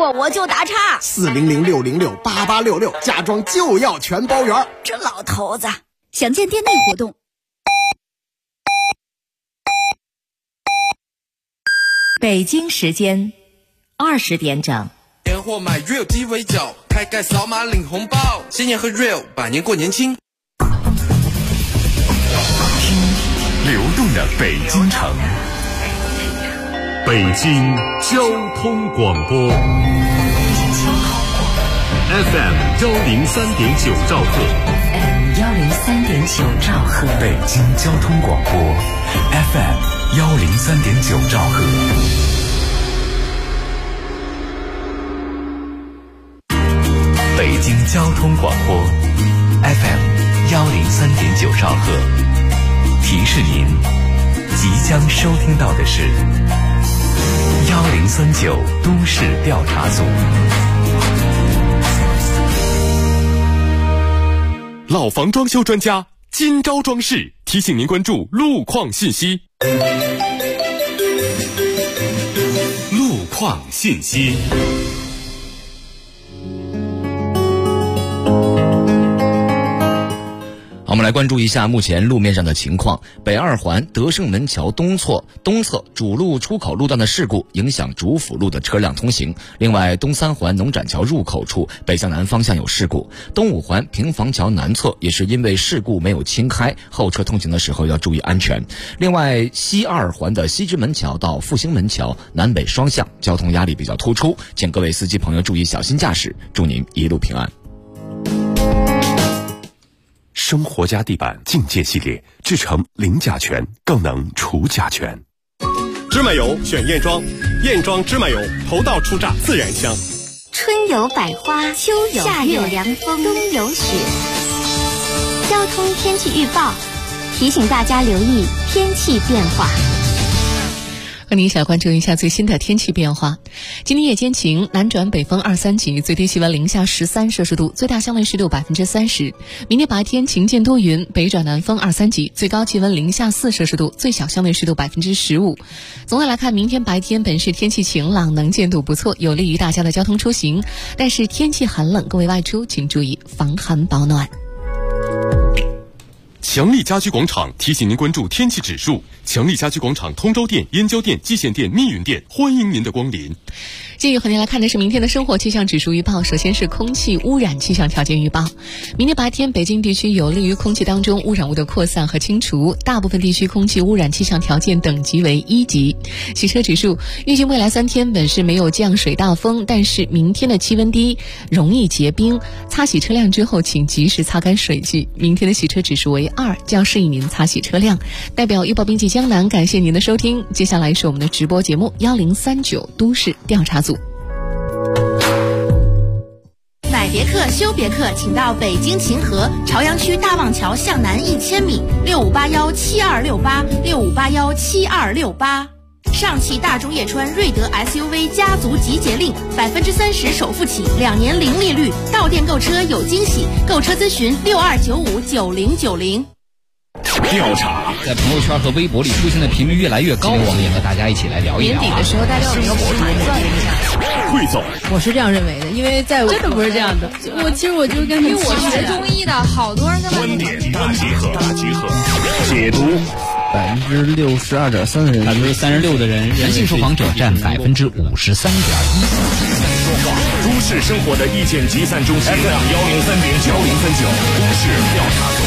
过我就打岔。 400-606-8866，家装就要全包圆。 这老头子，想见店内活动。 北京时间20点整。 年货买 Real 鸡尾酒，开盖扫码领红包，新年喝 Real， 百年过年轻。 听流动的北京城，北京交通广播 FM 103.9兆赫 103.9兆赫， 北京交通广播 FM 103.9兆赫。北京交通广播 FM 103.9兆赫，提示您即将收听到的是1039都市调查组。 老房装修专家今朝装饰提醒您关注路况信息。路况信息。 我们来关注一下目前路面上的情况。北二环德胜门桥东侧主路出口路段的事故影响主辅路的车辆通行。另外，东三环农展桥入口处北向南方向有事故。东五环平房桥南侧也是因为事故没有清开，后车通行的时候要注意安全。另外，西二环的西直门桥到复兴门桥南北双向交通压力比较突出，请各位司机朋友注意小心驾驶，祝您一路平安。 生活家地板境界系列制成零甲醛，更能除甲醛。 芝麻油选燕庄，燕庄芝麻油头道出榨自然香。 春有百花，秋有夏有凉风，冬有雪。交通天气预报提醒大家留意天气变化。 和您一起来关注一下最新的天气变化。今天夜间晴，南转北风2、3级，最低气温零下13摄氏度，最大相对湿度30%。明天白天晴间多云，北转南风2、3级，最高气温零下4摄氏度，最小相对湿度15%。总的来看，明天白天本市天气晴朗，能见度不错，有利于大家的交通出行。但是天气寒冷，各位外出请注意防寒保暖。 强力家居广场提醒您关注天气指数。强力家居广场通州店、燕郊店、蓟县店、密云店，欢迎您的光临。 继续和您来看的是明天的生活气象指数预报。首先是空气污染气象条件预报。明天白天北京地区有利于空气当中污染物的扩散和清除，大部分地区空气污染气象条件等级为1级。洗车指数，预计未来3天本市没有降水大风，但是明天的气温低，容易结冰，擦洗车辆之后请及时擦干水迹。明天的洗车指数为2，较适宜您擦洗车辆。代表预报编辑江南感谢您的收听，接下来是我们的直播节目1039都市调查组。 买别克休别克，请到北京秦河朝阳区大望桥向南1000米，65817268，65817268。上汽大众叶川瑞德 SUV 家族集结令，30%首付起，2年零利率，到店购车有惊喜，购车咨询62959090。 调查在朋友圈和微博里出现的频率越来越高，我们也和大家一起来聊一聊。 年底的时候，大家有没有盘算一下？ 汇总， 我是这样认为的，因为在真的不是这样的。其实我就是跟，因为我学中医的，好多人在观点大集合，解读。 62.3%的人 ，36%的人，男性受访者占53.1%。 都市生活的意见集散中心 FM 103.9都市调查组。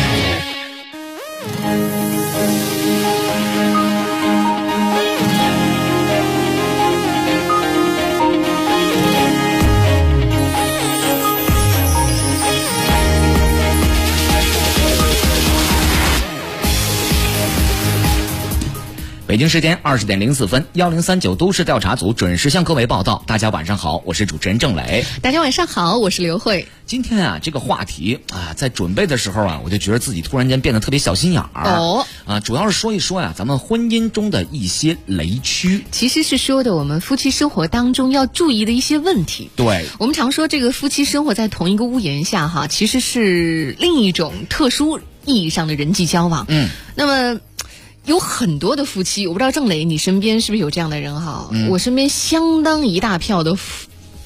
北京时间20点04分，1039都市调查组准时向各位报道。大家晚上好，我是主持人郑磊。 大家晚上好，我是刘慧。 今天啊，这个话题啊，在准备的时候啊，我就觉得自己突然间变得特别小心眼儿。主要是说一说呀，咱们婚姻中的一些雷区。 其实是说的我们夫妻生活当中要注意的一些问题。 对， 我们常说这个夫妻生活在同一个屋檐下哈，其实是另一种特殊意义上的人际交往。那么有很多的夫妻，我不知道郑磊你身边是不是有这样的人哈？我身边相当一大票的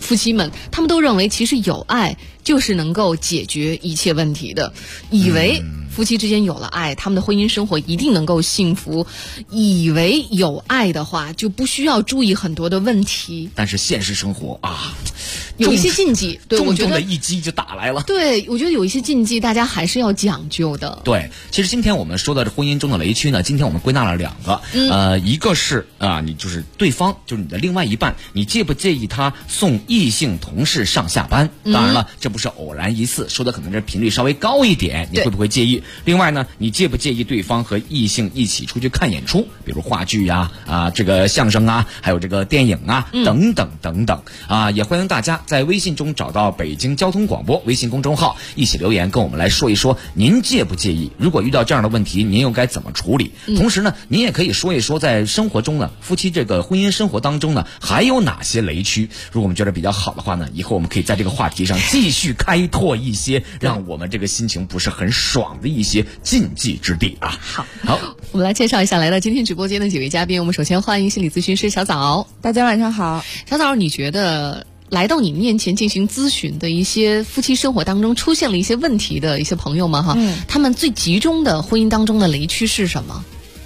夫妻们，他们都认为其实有爱就是能够解决一切问题的，以为夫妻之间有了爱，他们的婚姻生活一定能够幸福，以为有爱的话就不需要注意很多的问题。 但是现实生活啊， 有一些禁忌，对，我觉得重重的一击就打来了。 对，我觉得有一些禁忌大家还是要讲究的。 对，其实今天我们说的这婚姻中的雷区呢，今天我们归纳了2个，一个是你就是对方，就是你的另外一半，你介不介意他送异性同事上下班？当然了，这不是偶然一次，说的可能是频率稍微高一点，你会不会介意？另外呢，你介不介意对方和异性一起出去看演出，比如话剧呀、这个相声啊，还有这个电影啊，等等等等啊，也欢迎大家在微信中找到北京交通广播微信公众号，一起留言跟我们来说一说您介不介意，如果遇到这样的问题您又该怎么处理。同时呢，您也可以说一说在生活中呢，夫妻这个婚姻生活当中呢还有哪些雷区，如果我们觉得比较好的话呢，以后我们可以在这个话题上继续开拓一些让我们这个心情不是很爽的一些禁忌之地啊。好， 我们来介绍一下来到今天直播间的几位嘉宾。我们首先欢迎心理咨询师小枣。 大家晚上好。 小枣，你觉得来到你面前进行咨询的一些夫妻生活当中出现了一些问题的一些朋友们哈，他们最集中的婚姻当中的雷区是什么？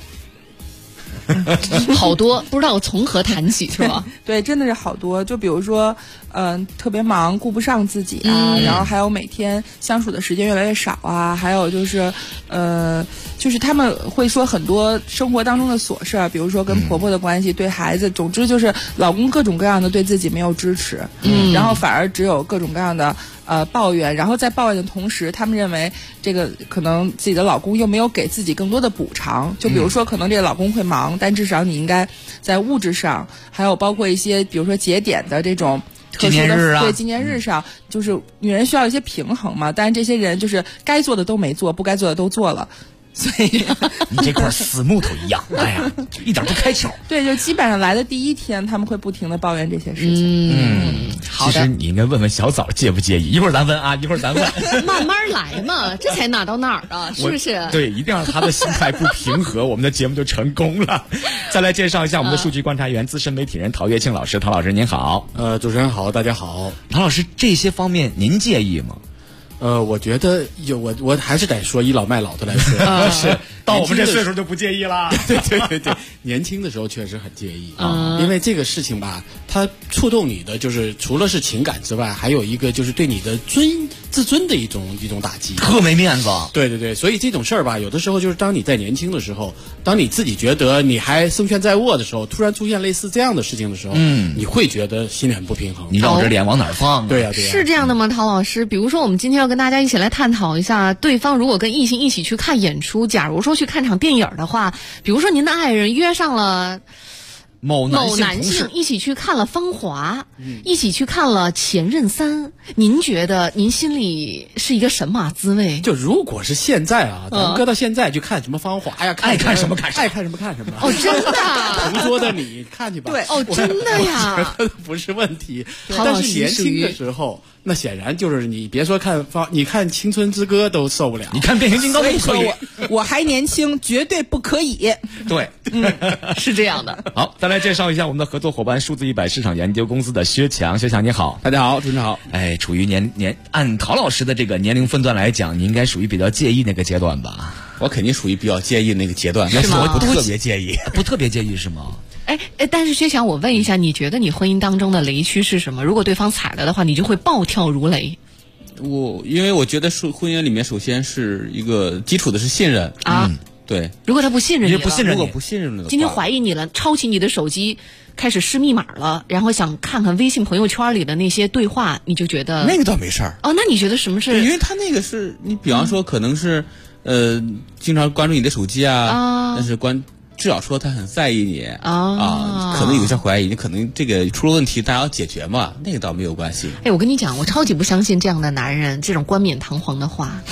好多，不知道我从何谈起，是吧？ 对，真的是好多。就比如说，特别忙，顾不上自己啊，然后还有每天相处的时间越来越少啊，还有就是，就是他们会说很多生活当中的琐事，比如说跟婆婆的关系，对孩子，总之就是老公各种各样的对自己没有支持，然后反而只有各种各样的抱怨，然后在抱怨的同时，他们认为这个可能自己的老公又没有给自己更多的补偿，就比如说可能这个老公会忙，但至少你应该在物质上，还有包括一些比如说节点的这种特殊的对纪念日上，就是女人需要一些平衡嘛，但是这些人就是该做的都没做，不该做的都做了。所以你这块死木头一样，哎呀，一点不开窍。 对，就基本上来的第一天，他们会不停的抱怨这些事情。 好的。 其实你应该问问小枣介不介意，一会儿咱问啊，一会儿咱问。 慢慢来嘛，这才哪到哪儿啊，是不是？ 对，一定让他的心态不平和，我们的节目就成功了。再来介绍一下我们的数据观察员、资深媒体人陶跃庆老师。陶老师您好。 主持人好，大家好。 陶老师，这些方面您介意吗？ 我觉得我还是得说倚老卖老的来说，是到我们这岁数就不介意啦。 对，年轻的时候确实很介意因为这个事情吧，它触动你的就是除了是情感之外，还有一个就是对你的自尊的一种打击， 特没面子。 对，所以这种事儿吧，有的时候就是当你在年轻的时候，当你自己觉得你还胜券在握的时候，突然出现类似这样的事情的时候，你会觉得心里很不平衡。 你绕着脸往哪儿放？ 对呀， 是这样的吗，陶老师？比如说，我们今天要跟大家一起来探讨一下，对方如果跟异性一起去看演出，假如说去看场电影的话，比如说您的爱人约上了某男性一起去看了《芳华》，一起去看了《前任3》，您觉得您心里是一个什么滋味？ 就如果是现在咱们搁到现在去看什么《芳华》呀， 爱看什么看什么， 爱看什么看什么。 哦，真的？ 同桌的你看去吧。 对， 哦，真的呀？ 我觉得不是问题，但是年轻的时候。那显然就是你别说你看《青春之歌》都受不了， 你看《变形金刚》都不可以。 我还年轻，绝对不可以。 对， 是这样的。 好，再来介绍一下我们的合作伙伴数字100市场研究公司的薛强。薛强你好。 大家好，主持人好。 哎，处于按陶老师的这个年龄分段来讲，你应该属于比较介意那个阶段吧？ 我肯定属于比较介意那个阶段， 但是我不特别介意，不特别介意是吗？ 但是薛强，我问一下，你觉得你婚姻当中的雷区是什么？如果对方踩了的话，你就会暴跳如雷。 因为我觉得婚姻里面首先是一个基础的是信任啊，对。 如果他不信任你了， 如果不信任了， 今天怀疑你了，抄起你的手机，开始施密码了，然后想看看微信朋友圈里的那些对话，你就觉得那个倒没事儿。 哦，那你觉得什么是？ 因为他那个是你，比方说可能是经常关注你的手机但是至少说他很在意你可能有些怀疑你，可能这个出了问题，大家要解决嘛，那个倒没有关系。 我跟你讲，我超级不相信这样的男人这种冠冕堂皇的话。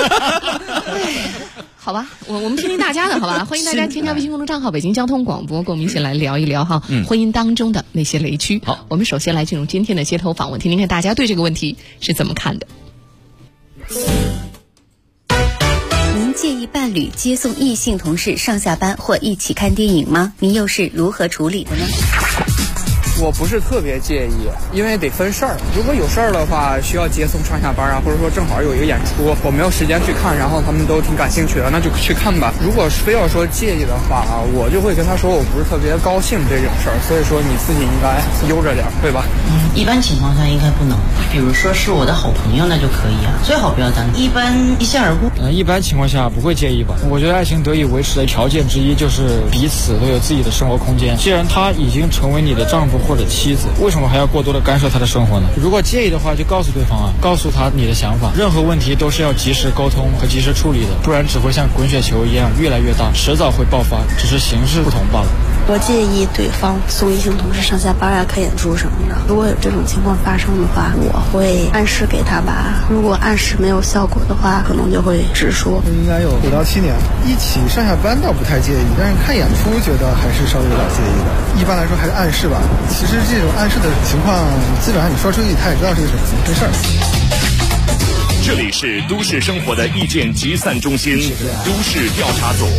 好吧，我们听听大家的好吧，欢迎大家添加微信公众账号北京交通广播，跟我们一起来聊一聊哈，婚姻当中的那些雷区。好，我们首先来进入今天的街头访问，听听看大家对这个问题是怎么看的。 您介意伴侣接送异性同事上下班或一起看电影吗？您又是如何处理的呢？ 我不是特别介意，因为得分事儿。如果有事儿的话，需要接送上下班啊，或者说正好有一个演出，我没有时间去看，然后他们都挺感兴趣的，那就去看吧。如果非要说介意的话，我就会跟他说我不是特别高兴这种事儿，所以说你自己应该悠着点，对吧？ 一般情况下应该不能，比如说是我的好朋友那就可以啊，最好不要单独，一般一笑而过。 一般情况下不会介意吧。我觉得爱情得以维持的条件之一就是彼此都有自己的生活空间。既然他已经成为你的丈夫或者妻子，为什么还要过多的干涉他的生活呢？如果介意的话，就告诉对方啊，告诉他你的想法。任何问题都是要及时沟通和及时处理的，不然只会像滚雪球一样越来越大，迟早会爆发，只是形式不同罢了。 我介意对方送异性同事上下班啊、看演出什么的。如果有这种情况发生的话，我会暗示给他吧。如果暗示没有效果的话，可能就会直说。 应该有5到7年，一起上下班倒不太介意，但是看演出觉得还是稍微有点介意的。一般来说还是暗示吧。其实这种暗示的情况，基本上你说出去，他也知道是怎么回事儿。 这里是都市生活的意见集散中心，都市调查组。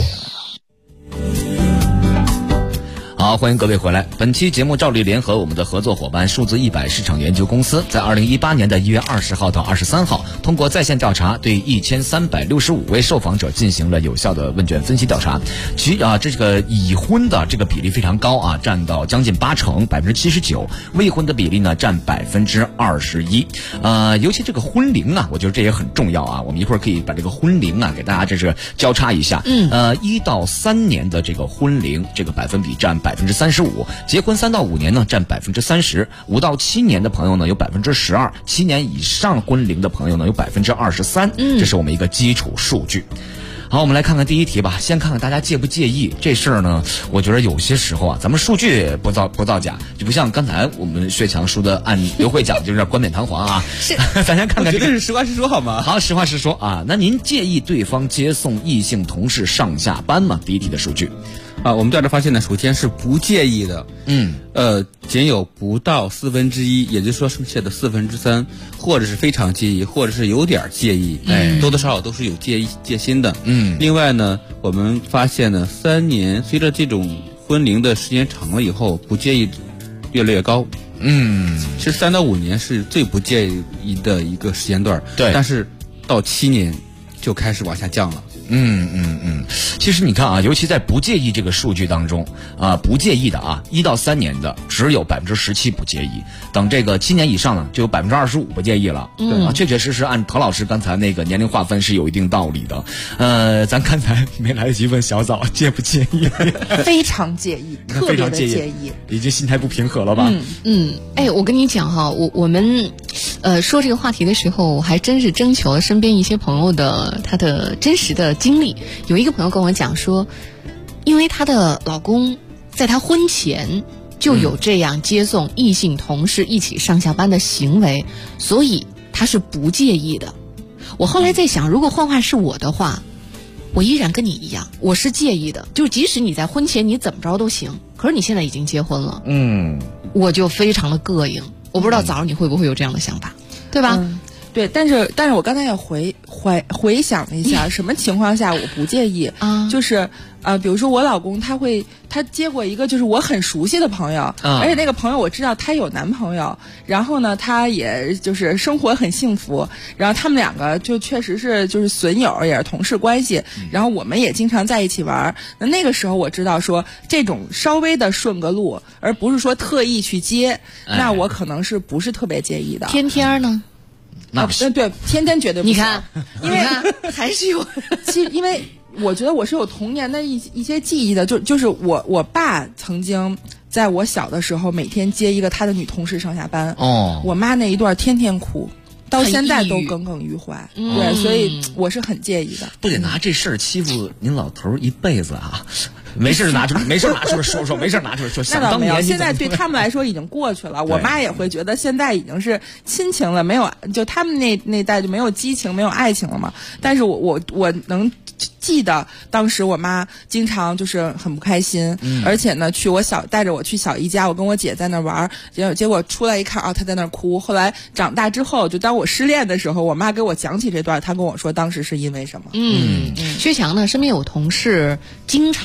好，欢迎各位回来。本期节目照例联合我们的合作伙伴数字100市场研究公司，在2018年的1月20号到23号，通过在线调查，对1365位受访者进行了有效的问卷分析调查。这个已婚的这个比例非常高啊，占到将近80%， 79%，未婚的比例呢占21%。尤其这个婚龄啊，我觉得这也很重要啊。我们一会儿可以把这个婚龄啊给大家这是交叉一下。1到3年的这个婚龄，这个百分比占35%，结婚3到5年呢占30%，5到7年的朋友呢有12%，7年以上婚龄的朋友呢有23%，这是我们一个基础数据。好，我们来看看第一题吧。先看看大家介不介意这事儿呢？我觉得有些时候啊，咱们数据不造假，就不像刚才我们薛强说的，按刘慧讲就有点冠冕堂皇啊。是，咱先看看这个是实话实说好吗？ 好，实话实说啊。那您介意对方接送异性同事上下班吗？第一题的数据。 我们调查发现呢，首先是不介意的，仅有不到1/4，也就是说剩下的3/4，或者是非常介意，或者是有点介意，多多少少都是有戒心的。另外呢，我们发现呢，3年随着这种婚龄的时间长了以后，不介意越来越高。其实3到5年是最不介意的一个时间段，对，但是到7年就开始往下降了。 其实你看啊，尤其在不介意这个数据当中啊，不介意的啊，1到3年的只有17%不介意，等这个7年以上呢，就有25%不介意了。确确实实按陶老师刚才那个年龄划分是有一定道理的。咱刚才没来得及问小枣介不介意， 非常介意，特别的介意， 已经心态不平和了吧？ 我跟你讲哈，我们说这个话题的时候，我还真是征求了身边一些朋友的他的真实的经历。有一个朋友跟我讲说，因为她的老公在她婚前就有这样接送异性同事一起上下班的行为，所以她是不介意的。我后来在想，如果换话是我的话，我依然跟你一样，我是介意的。就即使你在婚前你怎么着都行，可是你现在已经结婚了，我就非常的膈应。我不知道早上你会不会有这样的想法，对吧？ 对，但是我刚才也回想了一下，什么情况下我不介意啊？就是比如说我老公他接过一个就是我很熟悉的朋友，而且那个朋友我知道他有男朋友，然后呢他也就是生活很幸福，然后他们两个就确实是就是损友，也是同事关系，然后我们也经常在一起玩。那个时候我知道说这种稍微的顺个路，而不是说特意去接，那我可能是不是特别介意的。 天天呢？ 对，天天绝对不行。 你看，因为还是有， 因为我觉得我是有童年的一些记忆的，就是我爸曾经在我小的时候每天接一个他的女同事上下班，我妈那一段天天哭，到现在都耿耿于怀。对，所以我是很介意的。 不得拿这事儿欺负您老头一辈子啊！没事拿出来说，没事拿出来说。 那倒没有，现在对他们来说已经过去了。我妈也会觉得现在已经是亲情了，没有就他们那代就没有激情，没有爱情了嘛。但是我能记得当时我妈经常就是很不开心，而且呢带着我去小姨家，我跟我姐在那玩，结果出来一看啊，她在那哭。后来长大之后，就当我失恋的时候，我妈给我讲起这段，她跟我说当时是因为什么。 薛强呢身边有同事经常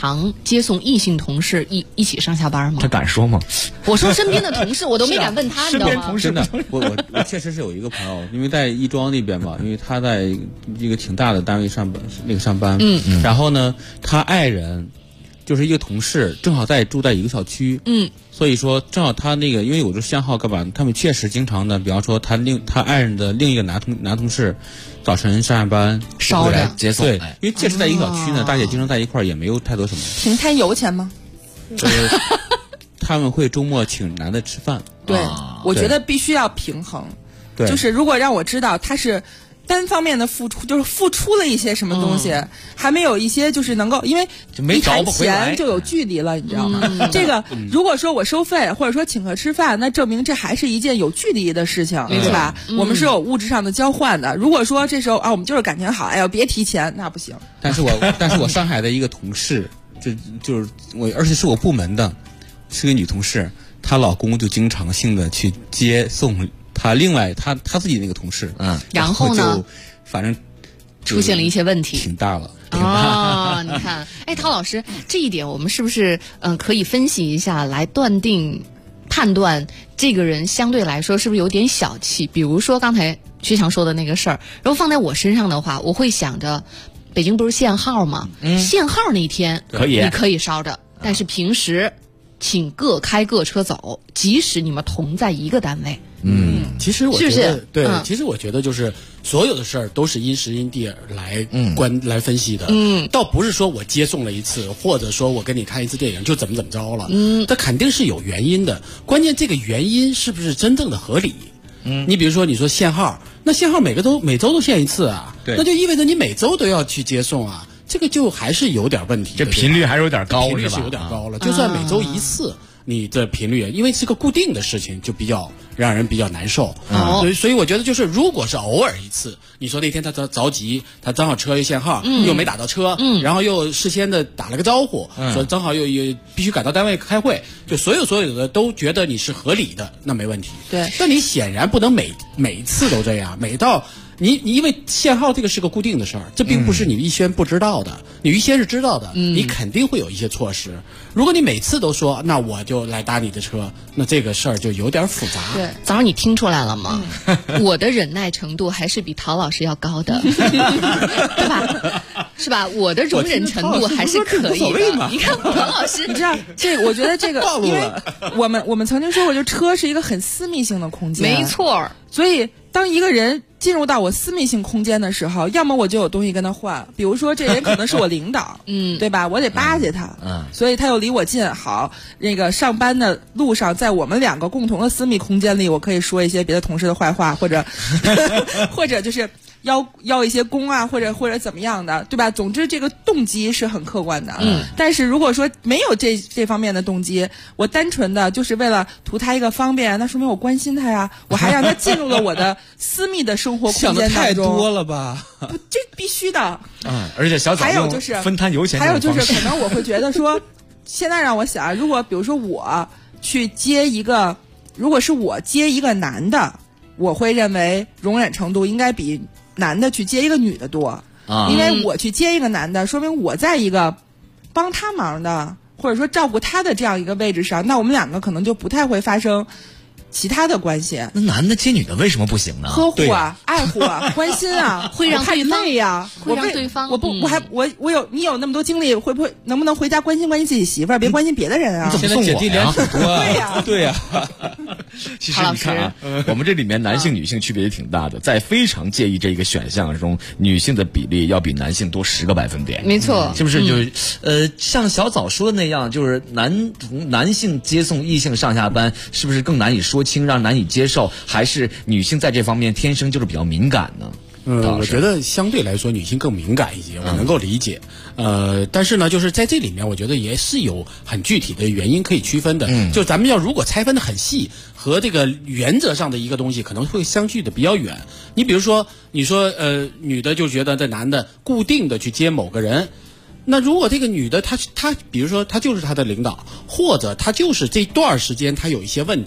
接送异性同事一起上下班吗？ 他敢说吗？ 我说身边的同事，我都没敢问他，你知道吗？ 真的，我确实是有一个朋友，因为在亦庄那边嘛，因为他在一个挺大的单位上班，然后呢，他爱人就是一个同事，正好住在一个小区，所以说正好他那个，因为有这限号干嘛，他们确实经常的，比方说他爱人的另一个男同事，早晨上下班捎着接送， 对，因为确实在一个小区呢，大姐经常在一块儿，也没有太多什么。 平摊油钱吗？ 他们会周末请男的吃饭。 对，我觉得必须要平衡。对，就是如果让我知道他是单方面的付出，就是付出了一些什么东西，还没有一些就是能够，因为一谈钱就有距离了，你知道吗？这个如果说我收费或者说请客吃饭，那证明这还是一件有距离的事情，对吧？我们是有物质上的交换的。如果说这时候我们就是感情好，哎呀别提钱，那不行。 但是我上海的一个同事，就是我，而且是我部门的，是个女同事，她老公就经常性的去接送他另外他自己那个同事， 然后呢， 反正出现了一些问题， 挺大了。 你看，陶老师，这一点我们是不是可以分析一下，来判断这个人相对来说是不是有点小气？比如说刚才徐强说的那个事儿，如果放在我身上的话，我会想着，北京不是限号吗？限号那天你可以捎着，但是平时请各开各车走，即使你们同在一个单位。 其实我觉得对， 其实我觉得就是所有的事儿都是因时因地来来分析的。倒不是说我接送了一次，或者说我跟你看一次电影就怎么着了。它肯定是有原因的。关键这个原因是不是真正的合理？你比如说你说限号，那限号每周都限一次啊，那就意味着你每周都要去接送啊，这个就还是有点问题。 这频率还是有点高， 频率是有点高了。就算每周一次。你的频率，因为是个固定的事情，就比较让人比较难受。所以我觉得就是，如果是偶尔一次，你说那天他着急，他正好车又限号，又没打到车，然后又事先的打了个招呼，说正好又必须赶到单位开会，就所有的都觉得你是合理的，那没问题。 对， 但你显然不能每次都这样，每到。你因为限号这个是个固定的事儿，这并不是你预先不知道的，你预先是知道的，你肯定会有一些措施。如果你每次都说那我就来搭你的车，那这个事儿就有点复杂。 对，早上你听出来了吗？我的忍耐程度还是比陶老师要高的，对吧？是吧？我的容忍程度还是可以的。你看陶老师， 你知道我觉得这个，因为我们曾经说过，就车是一个很私密性的空间， 没错。 所以当一个人进入到我私密性空间的时候，要么我就有东西跟他换，比如说这人可能是我领导，对吧？我得巴结他，所以他又离我近，好，那个上班的路上，在我们两个共同的私密空间里，我可以说一些别的同事的坏话，或者或者就是要一些功啊，或者怎么样的，对吧？总之这个动机是很客观的，但是如果说没有这方面的动机，我单纯的就是为了图他一个方便，那说明我关心他呀，我还让他进入了我的私密的生活空间当中。想的太多了吧？ 不，这必须的。 而且小早还有就是分摊油钱， 还有就是可能我会觉得说，现在让我想，如果比如说我去接一个，如果是我接一个男的，我会认为容忍程度应该比男的去接一个女的多，因为我去接一个男的，说明我在一个帮他忙的或者说照顾他的这样一个位置上，那我们两个可能就不太会发生其他的关系。 那男的接女的为什么不行呢？ 呵护啊，爱护啊，关心啊， 会让对方累呀， 会让对方。 你有那么多精力，能不能回家关心自己媳妇儿，别关心别的人啊？ 现在姐弟恋很多啊， 对呀。 其实你看啊，我们这里面男性女性区别也挺大的，在非常介意这一个选项中，女性的比例要比男性多10个百分点。 没错， 是不是？就是像小早说的那样，就是男性接送异性上下班，是不是更难以说清，让难以接受？还是女性在这方面天生就是比较敏感呢？ 我觉得相对来说女性更敏感一些，我能够理解。但是呢，就是在这里面，我觉得也是有很具体的原因可以区分的。就咱们如果拆分的很细，和这个原则上的一个东西可能会相距的比较远。你比如说，你说女的就觉得这男的固定的去接某个人。那如果这个女的她比如说她就是她的领导，或者她就是这段时间她有一些问题，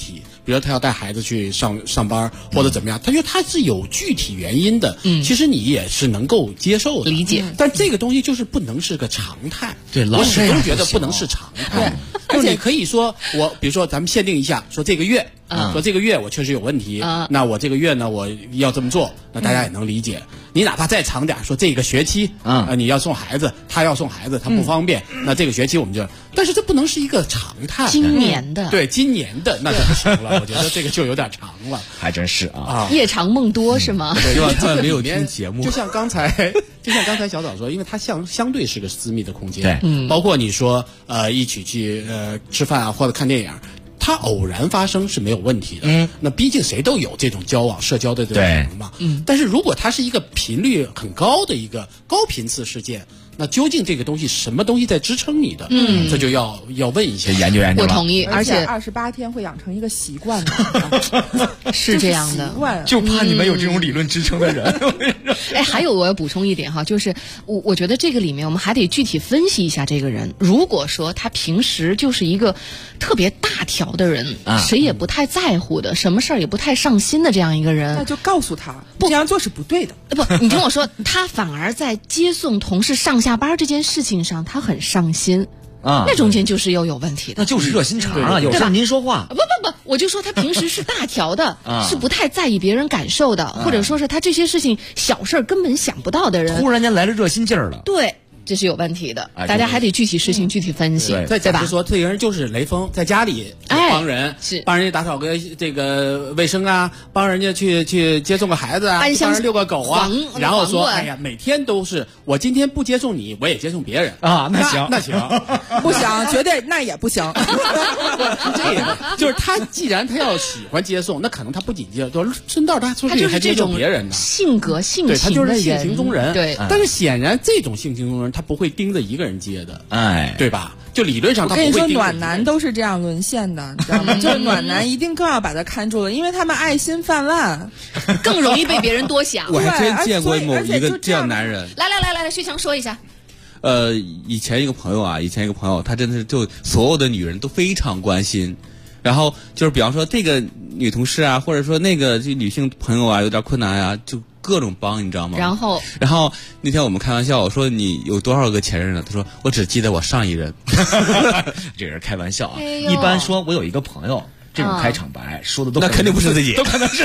比如说他要带孩子去上班或者怎么样，他觉得他是有具体原因的，其实你也是能够接受的、 理解。 但这个东西就是不能是个常态。 对， 我始终觉得不能是常态。而且可以说比如说咱们限定一下，说这个月。说这个月我确实有问题，那我这个月呢我要这么做，那大家也能理解。你哪怕再长点，说这个学期你要送孩子，他要送孩子，他不方便，那这个学期我们就，但是这不能是一个常态。 今年的， 对，今年的那就不行了，我觉得这个就有点长了。 还真是啊， 夜长梦多是吗？ 希望他们没有听节目。 就像刚才小枣说，因为它相对是个私密的空间，对，包括你说一起去吃饭啊或者看电影。它偶然发生是没有问题的，那毕竟谁都有这种交往、社交的这种可能嘛。但是如果它是一个频率很高的一个高频次事件，那究竟这个东西什么东西在支撑你的？这就要问一下， 研究研究。 我同意， 而且28天会养成一个习惯的， 是这样的。 就怕你们有这种理论支撑的人。 哎，还有我要补充一点哈，就是我觉得这个里面我们还得具体分析一下这个人。如果说他平时就是一个特别大条的人，谁也不太在乎的，什么事儿也不太上心的这样一个人， 那就告诉他，这样做是不对的。 不，你听我说，他反而在接送同事上下班这件事情上，他很上心。那中间就是又有问题的， 那就是热心肠啊！有事您说话。 不，我就说他平时是大条的，是不太在意别人感受的，或者说是他这些事情小事根本想不到的人， 突然间来了热心劲儿了。 对。这是有问题的，大家还得具体事情具体分析， 再假如说这个人就是雷锋，在家里帮人，帮人家打扫个这个卫生啊，帮人家去接送个孩子啊，帮人遛个狗啊，然后说哎呀，每天都是我今天不接送你，我也接送别人啊，那行， 不行，绝对那也不行。 这个就是他，既然他要喜欢接送，那可能他不仅接，都顺道他出去还接送别人呢。 性格性情的人， 他就是性情中人。 对， 但是显然这种性情中人。他不会盯着一个人接的，对吧？就理论上他不会盯着。 我跟你说，暖男都是这样沦陷的，你知道吗？就是暖男一定更要把他看住了，因为他们爱心泛滥， 更容易被别人多想。 我还真见过某一个这样男人。 来，薛强说一下。 以前一个朋友，他真的是就所有的女人都非常关心。然后就是比方说这个女同事啊，或者说那个这女性朋友啊，有点困难啊，就各种帮，你知道吗？ 然后那天我们开玩笑，我说你有多少个前任了？他说我只记得我上一任。 这人开玩笑啊，一般说我有一个朋友。这种开场白说的都那肯定不是自己， 都可能是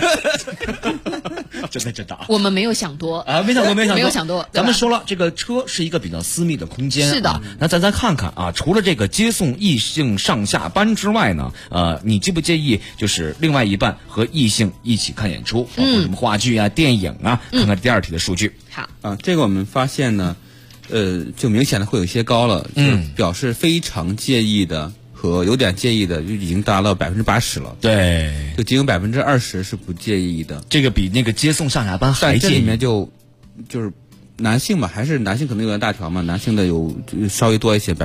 真的啊！ 我们没有想多啊，没有想多。咱们说了，这个车是一个比较私密的空间， 是的。 那咱看看啊，除了这个接送异性上下班之外呢，你介不介意就是另外一半和异性一起看演出，包括什么话剧啊、电影啊？看看第二题的数据。 好啊，这个我们发现呢，就明显的会有些高了，就是表示非常介意的。和有点介意的就已经达到80%了， 对， 就仅有20%是不介意的。 这个比那个接送上下班还介意。 这里面就是男性吧，还是男性可能有点大条嘛，男性的有稍微多一些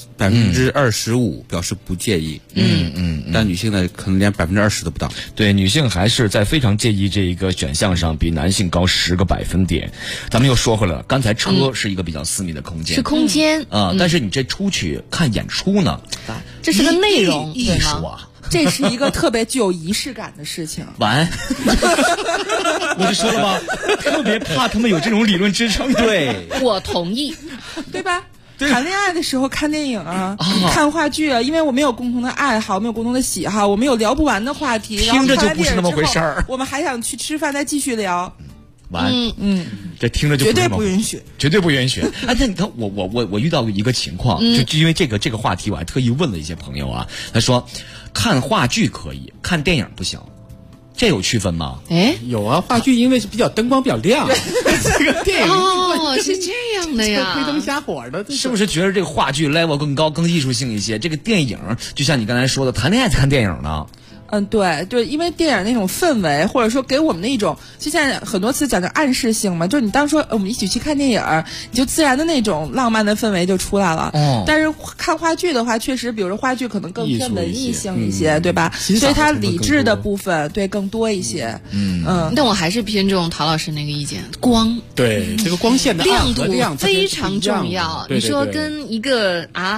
，25%表示不介意。但女性呢，可能连20%都不到。 对，女性还是在非常介意这一个选项上比男性高10个百分点。咱们又说回来了，刚才车是一个比较私密的空间， 是空间但是你这出去看演出呢， 这是个内容艺术啊。 这是一个特别具有仪式感的事情。 完，我就说了吧，特别怕他们有这种理论支撑。对， 我同意， 对吧？谈恋爱的时候看电影啊，看话剧啊，因为我们有共同的爱好，我们有共同的喜好，我们有聊不完的话题。 听着就不是那么回事儿。 我们还想去吃饭，再继续聊。 完，这听着就绝对不允许， 绝对不允许。哎，那你看，我遇到过一个情况，就因为这个话题，我还特意问了一些朋友啊，他说，看话剧可以，看电影不行。这有区分吗？ 哎， 有啊，话剧因为是比较灯光比较亮，这个电影是这样的呀， 推灯瞎火的， 是不是觉得这个话剧 level 更高、更艺术性一些？这个电影就像你刚才说的，谈恋爱才看电影呢。 对，因为电影那种氛围，或者说给我们那种，就现在很多词讲究暗示性嘛，就是你当说我们一起去看电影，你就自然的那种浪漫的氛围就出来了。但是看话剧的话，确实，比如说话剧可能更偏文艺性一些，对吧？所以它理智的部分更多一些。 但我还是偏重陶老师那个意见，光对这个光线的亮度非常重要。你说跟一个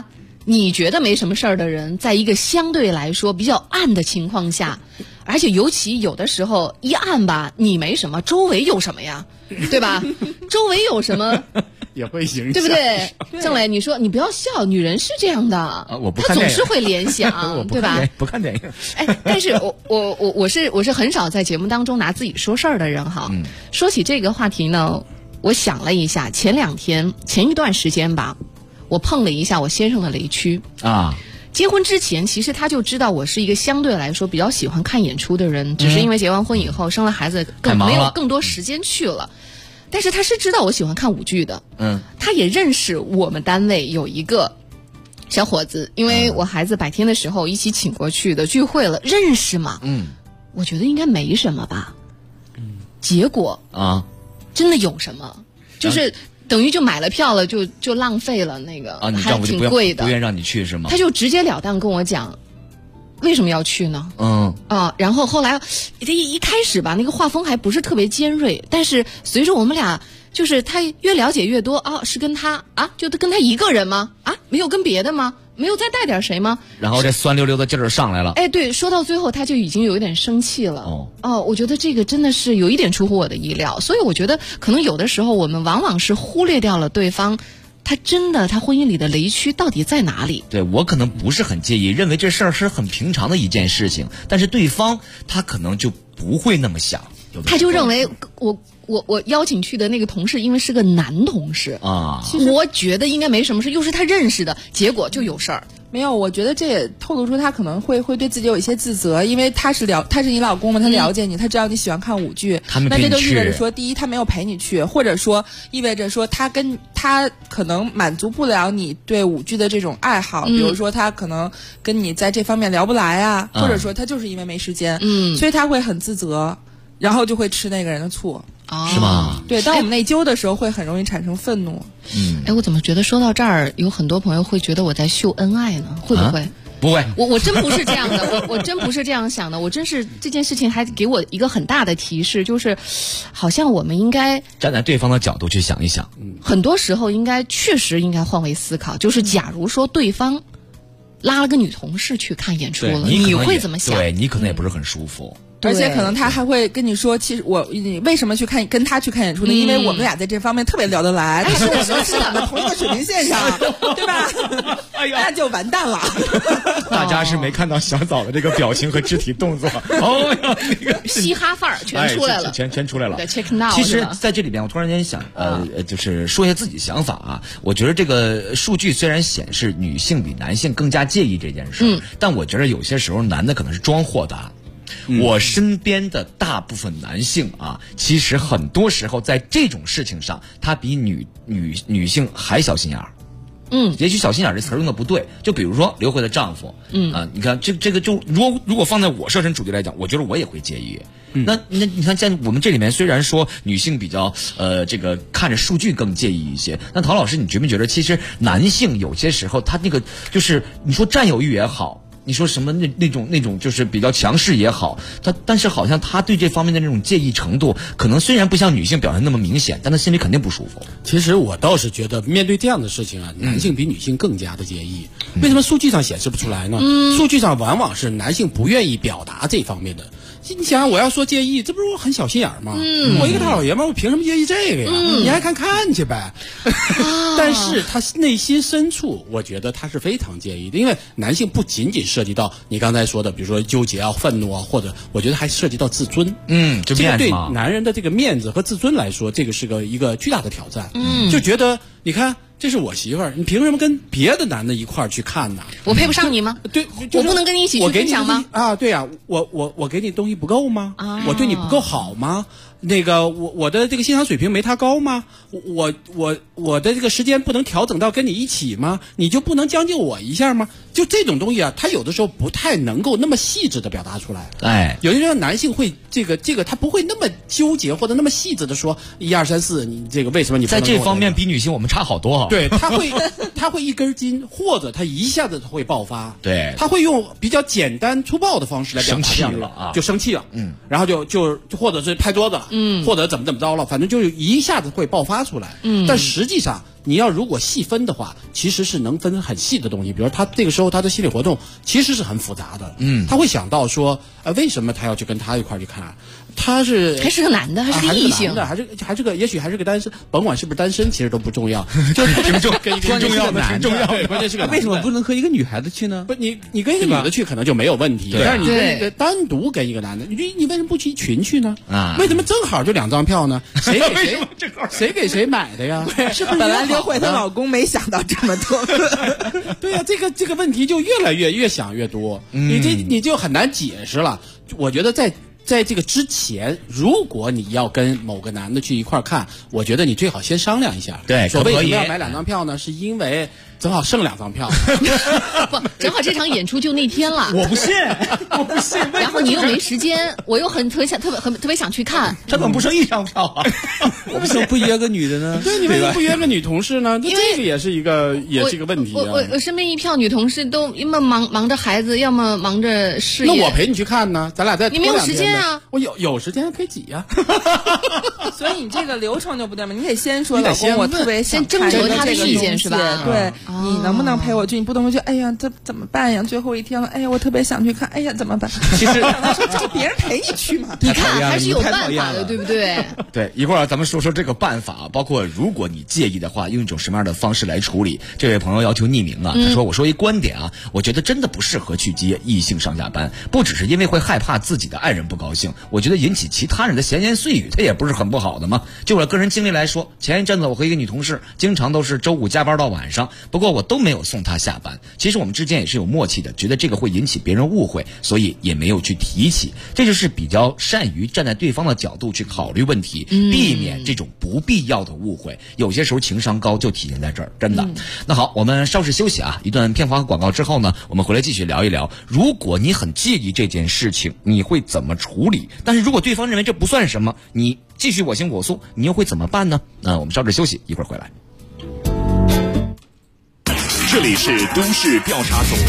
你觉得没什么事儿的人，在一个相对来说比较暗的情况下，而且尤其有的时候一暗吧，你没什么，周围有什么呀？对吧？周围有什么也会影响， 对不对？郑磊，你说你不要笑，女人是这样的， 我不看电影， 她总是会联想，对吧？ 不看电影。 哎，但是我是很少在节目当中拿自己说事儿的人哈。说起这个话题呢，我想了一下，前一段时间吧，我碰了一下我先生的雷区啊。 结婚之前，其实他就知道我是一个相对来说比较喜欢看演出的人，只是因为结完婚以后生了孩子，没有更多时间去了。但是他是知道我喜欢看舞剧的，他也认识我们单位有一个小伙子，因为我孩子白天的时候一起请过去的聚会了，认识嘛，我觉得应该没什么吧，结果啊， 真的有什么，就是等于就买了票了，就浪费了那个， 你丈夫就还挺贵的， 不愿让你去是吗？ 他就直截了当跟我讲。为什么要去呢？然后后来一开始吧，那个画风还不是特别尖锐，但是随着我们俩就是他越了解越多，是跟他就跟他一个人吗？没有跟别的吗？没有再带点谁吗？ 然后这酸溜溜的劲儿上来了。 哎，对，说到最后他就已经有一点生气了。我觉得这个真的是有一点出乎我的意料，所以我觉得可能有的时候我们往往是忽略掉了对方。他婚姻里的雷区到底在哪里？ 对，我可能不是很介意，认为这事儿是很平常的一件事情，但是对方他可能就不会那么想， 他就认为我邀请去的那个同事，因为是个男同事其实我觉得应该没什么事，又是他认识的，结果就有事儿。 没有，我觉得这也透露出他可能会对自己有一些自责，因为他是你老公嘛，他了解你，他知道你喜欢看舞剧，那这就意味着说，第一他没有陪你去，或者说意味着说他可能满足不了你对舞剧的这种爱好，比如说他可能跟你在这方面聊不来啊，或者说他就是因为没时间，所以他会很自责，然后就会吃那个人的醋。 是吗？ 对，当我们内疚的时候，会很容易产生愤怒。 我怎么觉得说到这儿，有很多朋友会觉得我在秀恩爱呢？会不会？ 不会， 我真不是这样的，我真不是这样想的，我真是这件事情还给我一个很大的提示，就是好像我们应该站在对方的角度去想一想。 很多时候确实应该换位思考，就是假如说对方拉了个女同事去看演出了，你会怎么想？ 对，你可能也不是很舒服。 而且可能他还会跟你说，其实你为什么跟他去看演出呢？因为我们俩在这方面特别聊得来，但是我们是两个同一个水平线上，对吧？哎呀，那就完蛋了。 大家是没看到小枣的这个表情和肢体动作，哦呀，那个嘻哈范儿全出来了， 全出来了。 对 ，check now。 其实，在这里边，我突然间想，就是说一下自己想法啊。我觉得这个数据虽然显示女性比男性更加介意这件事，但我觉得有些时候男的可能是装豁达。我身边的大部分男性其实很多时候在这种事情上，他比女性还小心眼儿。也许小心眼这词儿用的不对，就比如说刘慧的丈夫，你看这个就如果放在我设身处地来讲，我觉得我也会介意。那你看，在我们这里面虽然说女性比较这个看着数据更介意一些，那陶老师，你觉不觉得其实男性有些时候他那个就是你说占有欲也好，你说什么那种就是比较强势也好，但是好像他对这方面的那种介意程度，可能虽然不像女性表现那么明显，但他心里肯定不舒服。 其实我倒是觉得，面对这样的事情男性比女性更加的介意。为什么数据上显示不出来呢？数据上往往是男性不愿意表达这方面的。你想想，我要说介意，这不是我很小心眼吗？我一个大老爷们，我凭什么介意这个呀？你爱看去呗。但是他内心深处，我觉得他是非常介意的，因为男性不仅仅涉及到你刚才说的，比如说纠结愤怒或者我觉得还涉及到自尊。 这个对男人的这个面子和自尊来说，这个是一个巨大的挑战。就觉得你看。这是我媳妇儿，你凭什么跟别的男的一块儿去看呢？ 我配不上你吗？ 对， 我不能跟你一起去分享吗？ 对呀，我给你东西不够吗？我对你不够好吗？那个我的这个欣赏水平没他高吗？我的这个时间不能调整到跟你一起吗？你就不能将就我一下吗？就这种东西他有的时候不太能够那么细致的表达出来。有些时候男性会这个他不会那么纠结或者那么细致的说1、2、3、4，你这个为什么你不能在这方面比女性我们差好多对，他会一根筋，或者他一下子会爆发。 对， 他会用比较简单粗暴的方式来表达这样的，就生气了，然后就或者是拍桌子了，或者怎么着了，反正就是一下子会爆发出来。但实际上你要如果细分的话，其实是能分很细的东西。比如他这个时候他的心理活动其实是很复杂的，他会想到说，为什么他要去跟他一块儿去看？他是还是个男的，还是个异性的，还是个，也许还是个单身，甭管是不是单身，其实都不重要，就是挺重要的，挺重要的。关键是个为什么不能和一个女孩子去呢？ 不，你跟一个女的去可能就没有问题，但是你跟一个单独跟一个男的，你为什么不去一群去呢？为什么正好就2张票呢？谁给谁买的呀？是不是？ 本来刘慧她老公没想到这么多。 对呀，这个问题就越想越多，你就很难解释了。我觉得在这个之前，如果你要跟某个男的去一块看，我觉得你最好先商量一下。 对， 说为什么要买2张票呢？是因为正好剩2张票， 不，正好这场演出就那天了。 我不信。 然后你又没时间，我又特别想去看。 他怎么不剩1张票啊？ 我们不约个女的呢？ 对，你为什么不约个女同事呢？这个也是一个问题啊。 我身边一票女同事都要么忙着孩子，要么忙着事业。 那我陪你去看呢，咱俩再你没有时间啊？ 我有时间可以挤呀。 所以你这个流程就不对嘛，你得先说老公，我特别想征求他的意见是吧？ 对，你能不能陪我去？你不能说，哎呀，这怎么办呀？最后一天了，哎呀，我特别想去看，哎呀，怎么办？ 其实就别人陪你去嘛。 你看还是有办法的，对不对？ 对，一会儿咱们说这个办法，包括如果你介意的话，用一种什么样的方式来处理。这位朋友要求匿名啊，他说：“我说一观点啊，我觉得真的不适合去接异性上下班，不只是因为会害怕自己的爱人不高兴，我觉得引起其他人的闲言碎语，它也不是很不好的嘛。就我个人经历来说，前一阵子我和一个女同事经常都是周5加班到晚上，不过我都没有送她下班。其实我们之间也是有默契的，觉得这个会引起别人误会，所以也没有去提起。这就是比较善于站在对方的角度去考虑问题，避免这种不必要的误会。有些时候情商高就体现在这儿，真的。那好，我们稍事休息啊，一段片花和广告之后呢，我们回来继续聊一聊，如果你很介意这件事情，你会怎么处理？但是如果对方认为这不算什么，你继续我行我素，你又会怎么办呢？我们稍事休息，一会儿回来。 这里是都市调查组。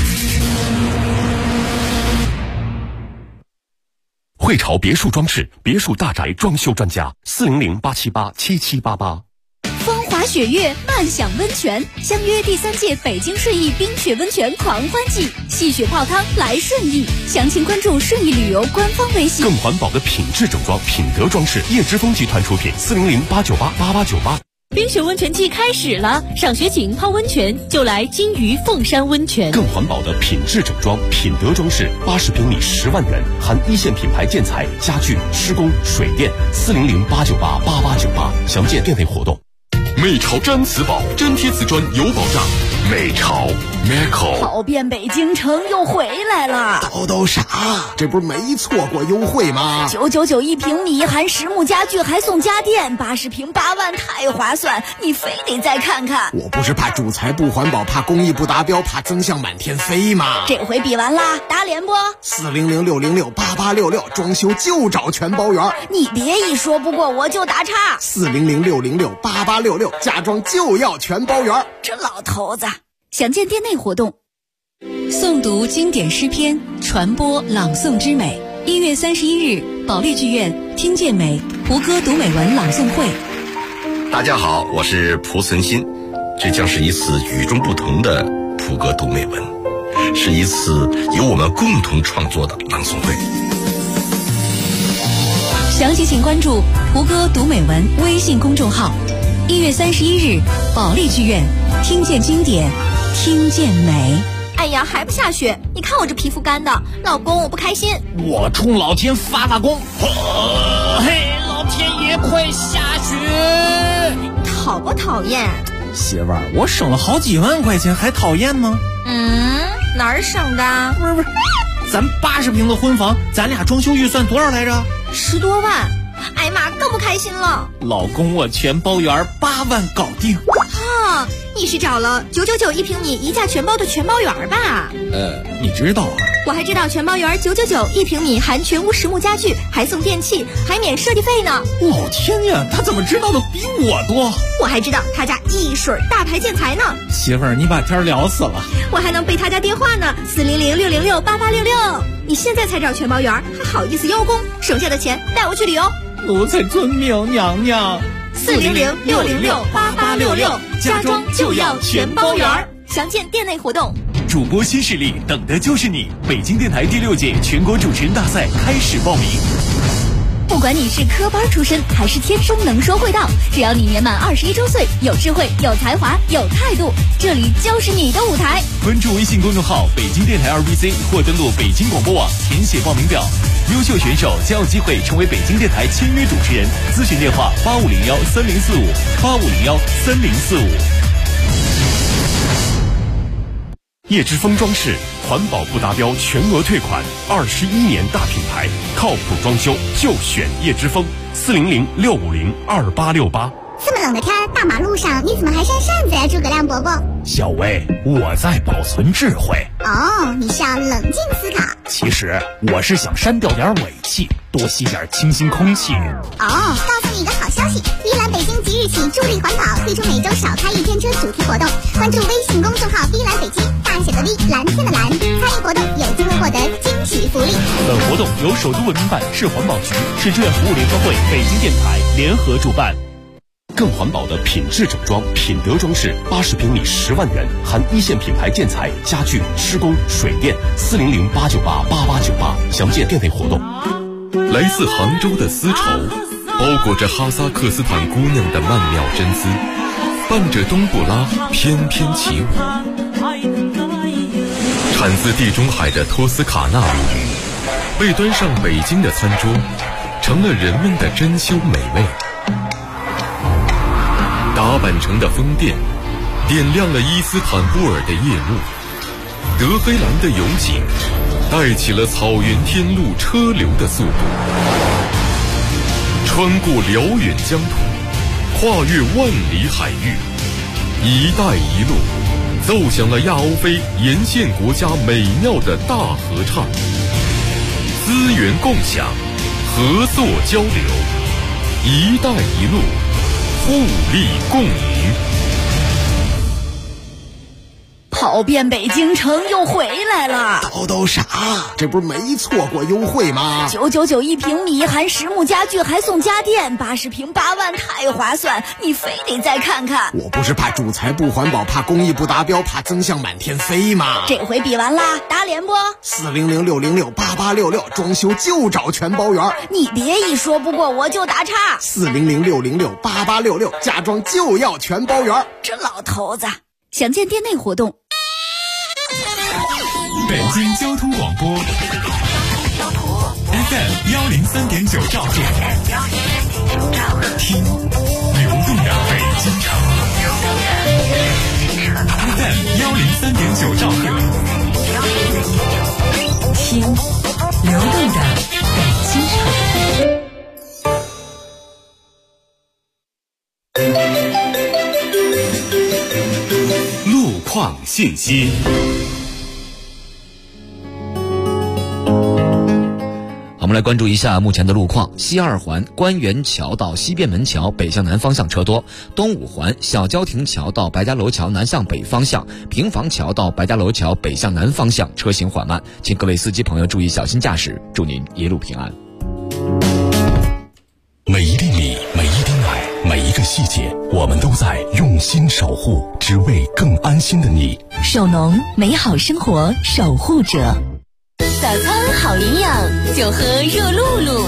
汇潮别墅装饰别墅大宅装修专家，400-878-7788。 风华雪月，漫享温泉，相约第3届北京顺义冰雪温泉狂欢季，戏雪泡汤来顺义，详情关注顺义旅游官方微信。 更环保的品质整装，品德装饰，叶之峰集团出品，400-898-8898。 冰雪温泉季开始了，赏雪景泡温泉就来金鱼凤山温泉。 更环保的品质整装，品德装饰，80平米10万元，含1线品牌建材、家具、施工、水电，400-898-8898，详见店内活动。美潮毡瓷宝，粘贴瓷砖有保障。美潮 Meco 跑遍北京城又回来了。 都傻，这不是没错过优惠吗 ？999一平米，含实木家具还送家电，80平8万，太划算，你非得再看看。 我不是怕主材不环保，怕工艺不达标，怕增项满天飞吗？ 这回比完啦，打脸不？400-606-8866，装修就找全包圆。你别一说不过我就打岔。 400-606-8866，家装就要全包圆。 这老头子。详见店内活动。 诵读经典诗篇，传播朗诵之美。1月31日，保利剧院听见美胡歌读美文朗诵会。 大家好，我是蒲存昕，这将是一次与众不同的胡歌读美文，是一次由我们共同创作的朗诵会。 详情请关注胡歌读美文微信公众号。1月31日，保利剧院听见经典，听见美。 哎呀，还不下雪？你看我这皮肤干的，老公我不开心。 我冲老天发功！嘿，老天爷快下雪！ 讨不讨厌？ 媳妇儿，我省了好几万块钱，还讨厌吗？ 哪儿省的？ 不是，咱80平的婚房，咱俩装修预算多少来着 ？10多万。哎呀妈，更不开心了。 老公，我全包圆，8万搞定。 哈，你是找了999一平米一价全包的全包圆吧？ 你知道啊。 我还知道全包园999，1平米含全屋实木家具，还送电器，还免设计费呢。 老天呀，他怎么知道的比我多？ 我还知道他家一水大牌建材呢。 媳妇儿，你把天聊死了。 我还能背他家电话呢，400-606-8866。你现在才找全包园，还好意思邀功？省下的钱带我去旅游。 奴才遵命，娘娘。 400-606-8866，家装就要全包园。详见店内活动。 主播新势力，等的就是你！北京电台第6届全国主持人大赛开始报名。 不管你是科班出身还是天生能说会道，只要你年满21周岁，有智慧、有才华、有态度，这里就是你的舞台。 关注微信公众号北京电台2BC 或登录北京广播网填写报名表，优秀选手将有机会成为北京电台签约主持人。咨询电话8501-3045，8501-3045。 叶之峰装饰环保不达标全额退款，21年大品牌，靠谱装修就选叶之峰，400-650-2868。 这么冷的天，大马路上你怎么还扇扇子呀，诸葛亮伯伯？ 小薇，我在保存智慧。 哦，你是要冷静思考。 其实我是想删掉点尾气，多吸点清新空气。 哦，告诉你一个好消息，依兰北京即日起助力环保，推出每周少开一天车主题活动。关注微信公众号依兰北京，大写的 V， 蓝色的蓝，参与活动有机会获得惊喜福利。 本活动由首都文明办、市环保局、市志愿服务联合会、北京电台联合主办。 更环保的品质整装，品德装饰，80平米10万元，含1线品牌建材、家具、施工、水电，400-898-8898，详见店内活动。 来自杭州的丝绸，包裹着哈萨克斯坦姑娘的曼妙真姿，伴着冬不拉翩翩起舞。产自地中海的托斯卡纳鲈鱼，被端上北京的餐桌，成了人们的珍馐美味。打扮成的风电，点亮了伊斯坦布尔的夜幕。德黑兰的油井，带起了草原天路车流的速度。穿过辽远疆土，跨越万里海域，一带一路奏响了亚欧非沿线国家美妙的大合唱。资源共享，合作交流，一带一路，互利共赢。 跑遍北京城又回来了， 都傻，这不是没错过优惠吗 ？999平米，含实木家具，还送家电，80平8万，太划算！你非得再看看。 我不是怕主材不环保，怕工艺不达标，怕增项满天飞吗？ 这回比完啦，打脸不 ？400-606-8866，装修就找全包园。 你别一说不过我就打岔。 400-606-8866，家装就要全包园。 这老头子，详见店内活动。 北京交通广播 FM 103.9兆赫，听流动的北京城。FM 103.9兆赫， 听流动的北京城。 路况信息。 我们来关注一下目前的路况。西二环官园桥到西便门桥北向南方向车多，东五环小郊亭桥到白家楼桥南向北方向，平房桥到白家楼桥北向南方向车行缓慢，请各位司机朋友注意小心驾驶，祝您一路平安。 每一粒米，每一滴奶，每一个细节，我们都在用心守护，只为更安心的你。 首农，美好生活守护者。 早餐好营养，就喝热露露。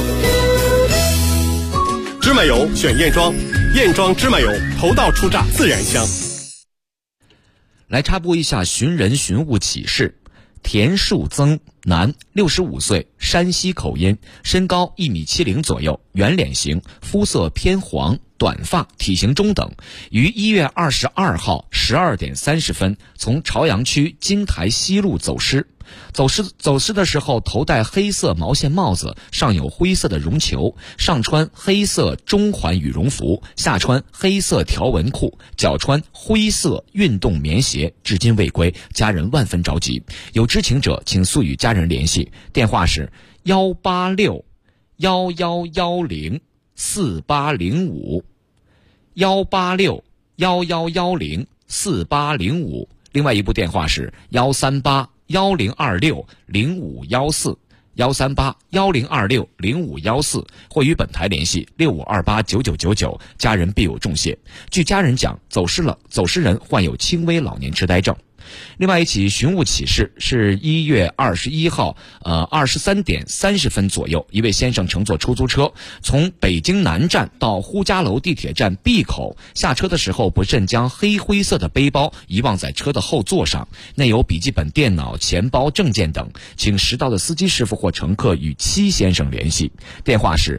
芝麻油选燕庄，燕庄芝麻油，头道初榨自然香。 来插播一下寻人寻物启事。田树增，男，65岁，山西口音，身高1.70米左右，圆脸型，肤色偏黄，短发，体型中等，于1月22号12点30分从朝阳区金台西路走失。 走失的时候头戴黑色毛线帽子，上有灰色的绒球，上穿黑色中款羽绒服，下穿黑色条纹裤，脚穿灰色运动棉鞋，至今未归，家人万分着急。有知情者请速与家人联系，电话是186-1110-4805，186-1110-4805。另外一部电话是138-1026-0514，138-1026-0514，或与本台联系65289999，家人必有重谢。据家人讲，走失人患有轻微老年痴呆症。另外一起寻物启事是1月21号23点30分左右，一位先生乘坐出租车从北京南站到呼家楼地铁站 B 口，下车的时候不慎将黑灰色的背包遗忘在车的后座上，内有笔记本电脑、钱包、证件等，请识到的司机师傅或乘客与戚先生联系，电话是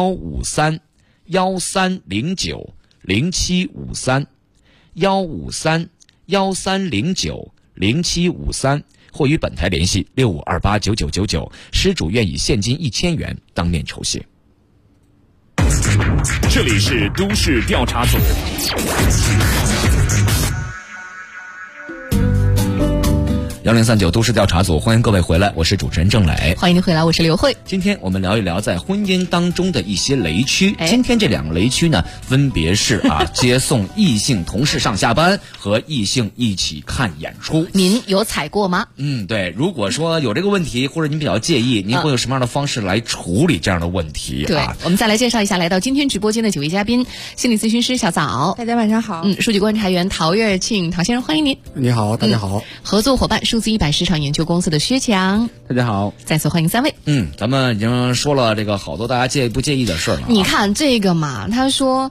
153-1309-0753，153-1309-0753，或与本台联系65289999，失主愿以现金1000元当面酬谢。 这里是都市调查组。 1039都市调查组，欢迎各位回来，我是主持人郑磊。 欢迎您回来，我是刘慧。 今天我们聊一聊在婚姻当中的一些雷区。今天这2个雷区呢，分别是接送异性同事上下班和异性一起看演出。 您有踩过吗？ 对，如果说有这个问题，或者您比较介意，您会有什么样的方式来处理这样的问题？ 对，我们再来介绍一下来到今天直播间的9位嘉宾：心理咨询师小枣， 大家晚上好； 数据观察员陶月庆，陶先生，欢迎您。 你好，大家好。 合作伙伴数字100市场研究公司的薛强， 大家好。 再次欢迎3位。 咱们已经说了这个好多大家介意不介意的事了。 你看这个嘛，他说，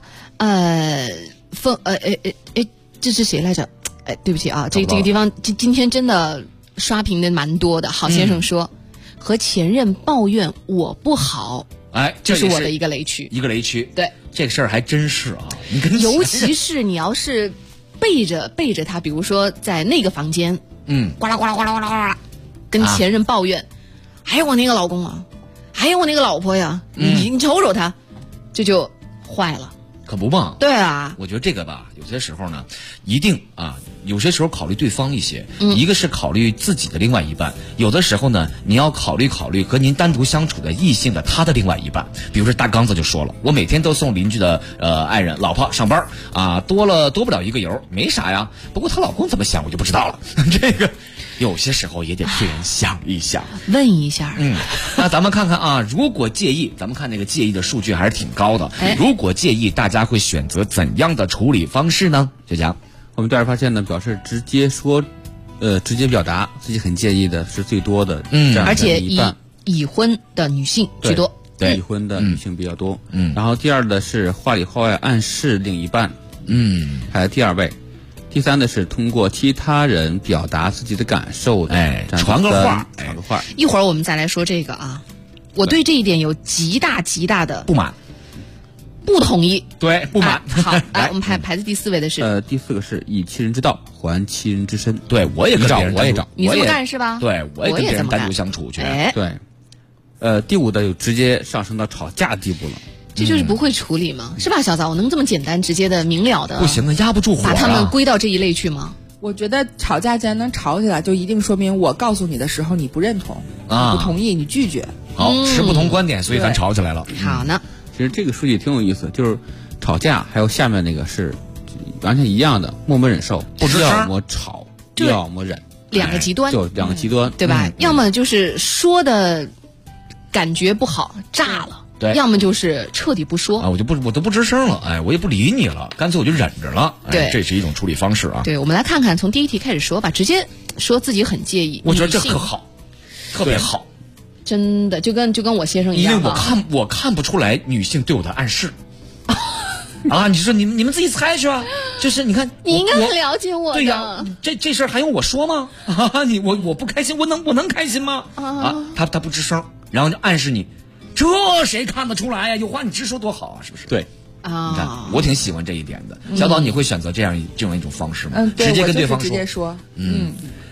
这是谁来着？对不起啊，这个地方今天真的刷屏的蛮多的。郝先生说，和前任抱怨我不好，这是我的一个雷区。对， 这个事儿还真是啊。 尤其是你要是背着他，比如说在那个房间。呱啦呱啦呱啦呱啦呱啦，跟前任抱怨，还有我那个老公啊，还有我那个老婆呀，你瞅瞅他，这就坏了。 可不嘛？ 对啊， 我觉得这个吧，有些时候呢，一定有些时候考虑对方一些，一个是考虑自己的另外一半，有的时候呢，你要考虑和您单独相处的异性的他的另外一半。比如说大刚子就说了，我每天都送邻居的爱人老婆上班多不了1个油，没啥呀。不过她老公怎么想我就不知道了。这个有些时候也得替人想一想， 问一下。 那咱们看看如果介意，咱们看那个介意的数据还是挺高的。如果介意，大家会选择怎样的处理方式呢？就讲我们调查发现呢，表示直接表达自己很介意的是最多的， 而且已婚的女性居多， 对，已婚的女性比较多。然后第二的是话里话外暗示另一半，排第2位。第3的是通过其他人表达自己的感受的， 传个话。 一会儿我们再来说这个我对这一点有极大的不满。 不同意， 对，不满。 好，来，我们排在第4位的是第4个是以其人之道还其人之身。 对，我也跟别人找， 你这么干是吧？ 对，我也跟别人单独相处去。 对，第5的有直接上升到吵架的地步了。 这就是不会处理吗？是吧，小枣？我能这么简单直接的明了的？ 不行的，压不住火。 把他们归到这一类去吗？ 我觉得吵架既然能吵起来，就一定说明我告诉你的时候你不认同，你不同意，你拒绝。 好，持不同观点，所以咱吵起来了。 好呢。 其实这个数据挺有意思，就是吵架还有下面那个是完全一样的，默默忍受，要么吵，要么忍， 两个极端， 就2个极端， 对吧？要么就是说的感觉不好，炸了。 对， 要么就是彻底不说我都不吱声了，我也不理你了，干脆我就忍着了。 对， 这是一种处理方式啊。 对，我们来看看从第1题开始说吧，直接说自己很介意。 我觉得这可好，特别好。 真的就跟我先生一样， 因为我看不出来女性对我的暗示。你说你们自己猜去吧。就是你看， 你应该很了解我的。 对呀，这事儿还用我说吗？我不开心，我能开心吗？他不吱声，然后就暗示你。这谁看得出来呀？有话你直说多好啊，是不是？ 对你看，我挺喜欢这一点的。小宝，你会选择这样一种方式吗？ 直接跟对方说， 直接说。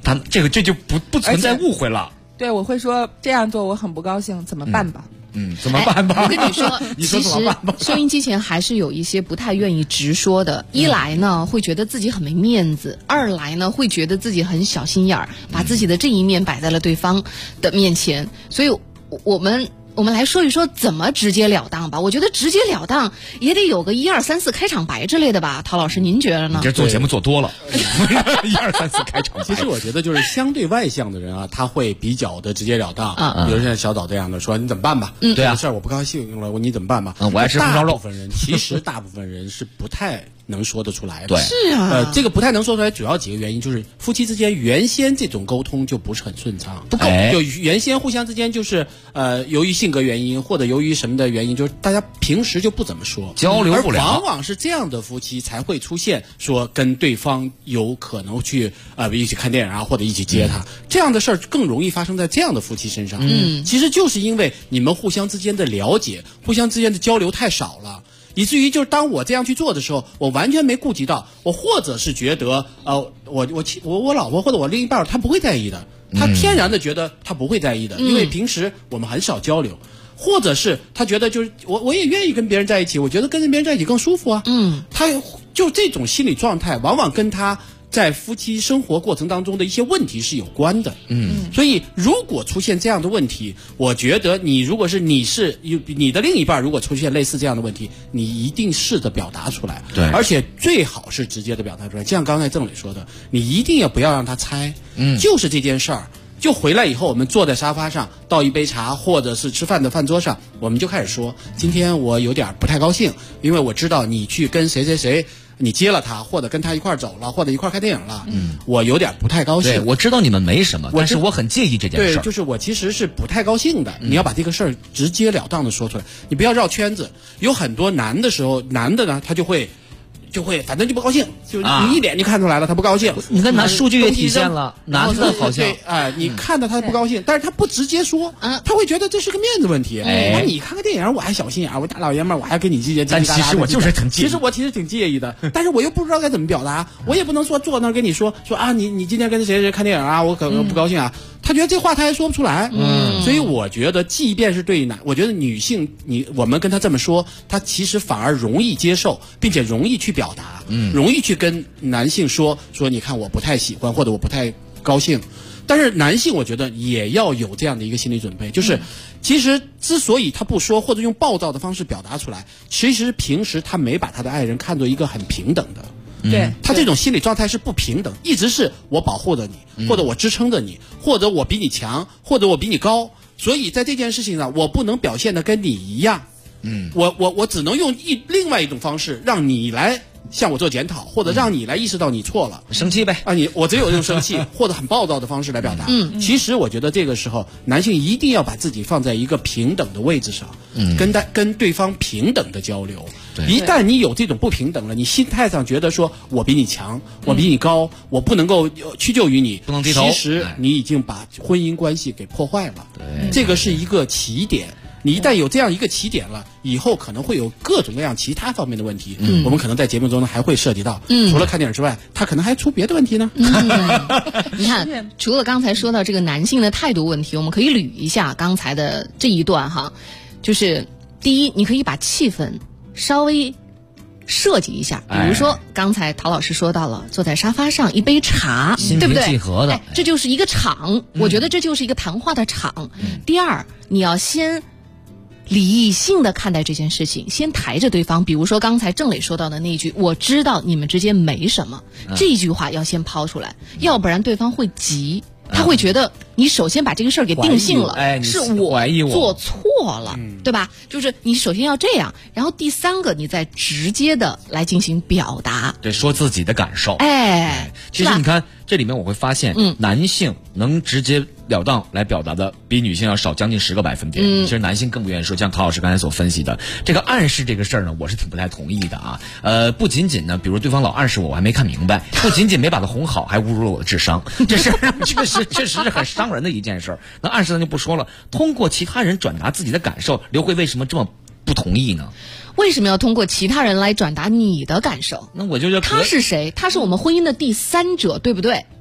这就不存在误会了。 对，我会说这样做我很不高兴，怎么办吧？ 怎么办吧？ 我跟你说， 你说怎么办吧？ 其实收音机前还是有一些不太愿意直说的。一来呢，会觉得自己很没面子；二来呢，会觉得自己很小心眼儿，把自己的这一面摆在了对方的面前。所以，我们来说一说怎么直截了当吧。我觉得直截了当也得有个1、2、3、4开场白之类的吧。陶老师，您觉得呢？ 你这做节目做多了，1、2、3、4开场白。 其实我觉得就是相对外向的人啊，他会比较的直截了当。比如像小枣这样的说，你怎么办吧？ 对啊， 这事儿我不高兴了，你怎么办吧？ 我爱吃红烧肉。 大部分人是不太能说得出来的。 对， 是啊。 这个不太能说出来，主要几个原因就是夫妻之间原先这种沟通就不是很顺畅，不够。就原先互相之间就是由于性格原因或者由于什么的原因，就是大家平时就不怎么说， 交流不了。 而往往是这样的夫妻才会出现说跟对方有可能去一起看电影啊，或者一起接他，这样的事儿更容易发生在这样的夫妻身上。其实就是因为你们互相之间的了解、互相之间的交流太少了。以至于就是当我这样去做的时候，我完全没顾及到，我或者是觉得我老婆或者我另一半他不会在意的，他天然的觉得他不会在意的，因为平时我们很少交流，或者是他觉得就是我也愿意跟别人在一起，我觉得跟别人在一起更舒服啊。他就这种心理状态，往往跟他在夫妻生活过程当中的一些问题是有关的。所以如果出现这样的问题，我觉得你的另一半如果出现类似这样的问题，你一定试着表达出来。 对， 而且最好是直接的表达出来。就像刚才郑磊说的，你一定不要让他猜。就是这件事儿。就回来以后，我们坐在沙发上，倒一杯茶，或者是吃饭的饭桌上，我们就开始说，今天我有点不太高兴，因为我知道你去跟谁谁谁，你接了他，或者跟他一块走了，或者一块看电影了，我有点不太高兴。 对，我知道你们没什么，但是我很介意这件事。 对，就是我其实是不太高兴的。你要把这个事儿直截了当的说出来，你不要绕圈子。有很多男的呢，他就会反正就不高兴，就你一脸就看出来了，他不高兴。 你看拿数据也体现了，男的好像你看到他不高兴，但是他不直接说，他会觉得这是个面子问题。你看个电影我还小心眼，我大老爷们儿我还跟你计较， 但其实我就是挺介意， 其实我挺介意的，但是我又不知道该怎么表达，我也不能说坐那儿跟你说啊，你今天跟谁谁看电影啊，我可不高兴啊。他觉得这话他还说不出来，所以我觉得，即便是对我觉得女性，我们跟他这么说，他其实反而容易接受，并且容易去表达，容易去跟男性说，你看我不太喜欢或者我不太高兴。但是男性我觉得也要有这样的一个心理准备，就是其实之所以他不说或者用暴躁的方式表达出来，其实平时他没把他的爱人看作一个很平等的。 对， 他这种心理状态是不平等，一直是我保护着你，或者我支撑着你，或者我比你强，或者我比你高，所以在这件事情上，我不能表现的跟你一样，我只能用另外一种方式让你来向我做检讨，或者让你来意识到你错了， 生气呗啊！我只有用生气或者很暴躁的方式来表达。其实我觉得这个时候，男性一定要把自己放在一个平等的位置上，跟对方平等的交流。一旦你有这种不平等了，你心态上觉得说我比你强，我比你高，我不能够屈就于你， 不能低头， 其实你已经把婚姻关系给破坏了。这个是一个起点。你一旦有这样一个起点了，以后可能会有各种各样其他方面的问题。我们可能在节目中呢还会涉及到，除了看电影之外，他可能还出别的问题呢。 你看，除了刚才说到这个男性的态度问题，我们可以捋一下刚才的这一段哈，就是第一，你可以把气氛稍微设计一下，比如说刚才陶老师说到了坐在沙发上一杯茶，对不对？ 心平气和的， 这就是一个场，我觉得这就是一个谈话的场。第二，你要先理性的看待这件事情，先抬着对方，比如说刚才郑磊说到的那一句，我知道你们之间没什么，这句话要先抛出来，要不然对方会急，他会觉得你首先把这个事儿给定性了，是我做错了，对吧？就是你首先要这样，然后第三个你再直接的来进行表达， 对，说自己的感受。其实你看这里面我会发现，男性能直接了当来表达的比女性要少将近10个百分点。其实男性更不愿意说，像陶老师刚才所分析的这个暗示这个事儿呢，我是挺不太同意的啊。不仅仅呢，比如对方老暗示我还没看明白，不仅仅没把他哄好，还侮辱了我的智商，这是确实是很伤人的一件事儿。那暗示咱就不说了，通过其他人转达自己的感受，刘慧为什么这么不同意呢？ 为什么要通过其他人来转达你的感受？ 那我就他是谁？他是我们婚姻的第三者，对不对？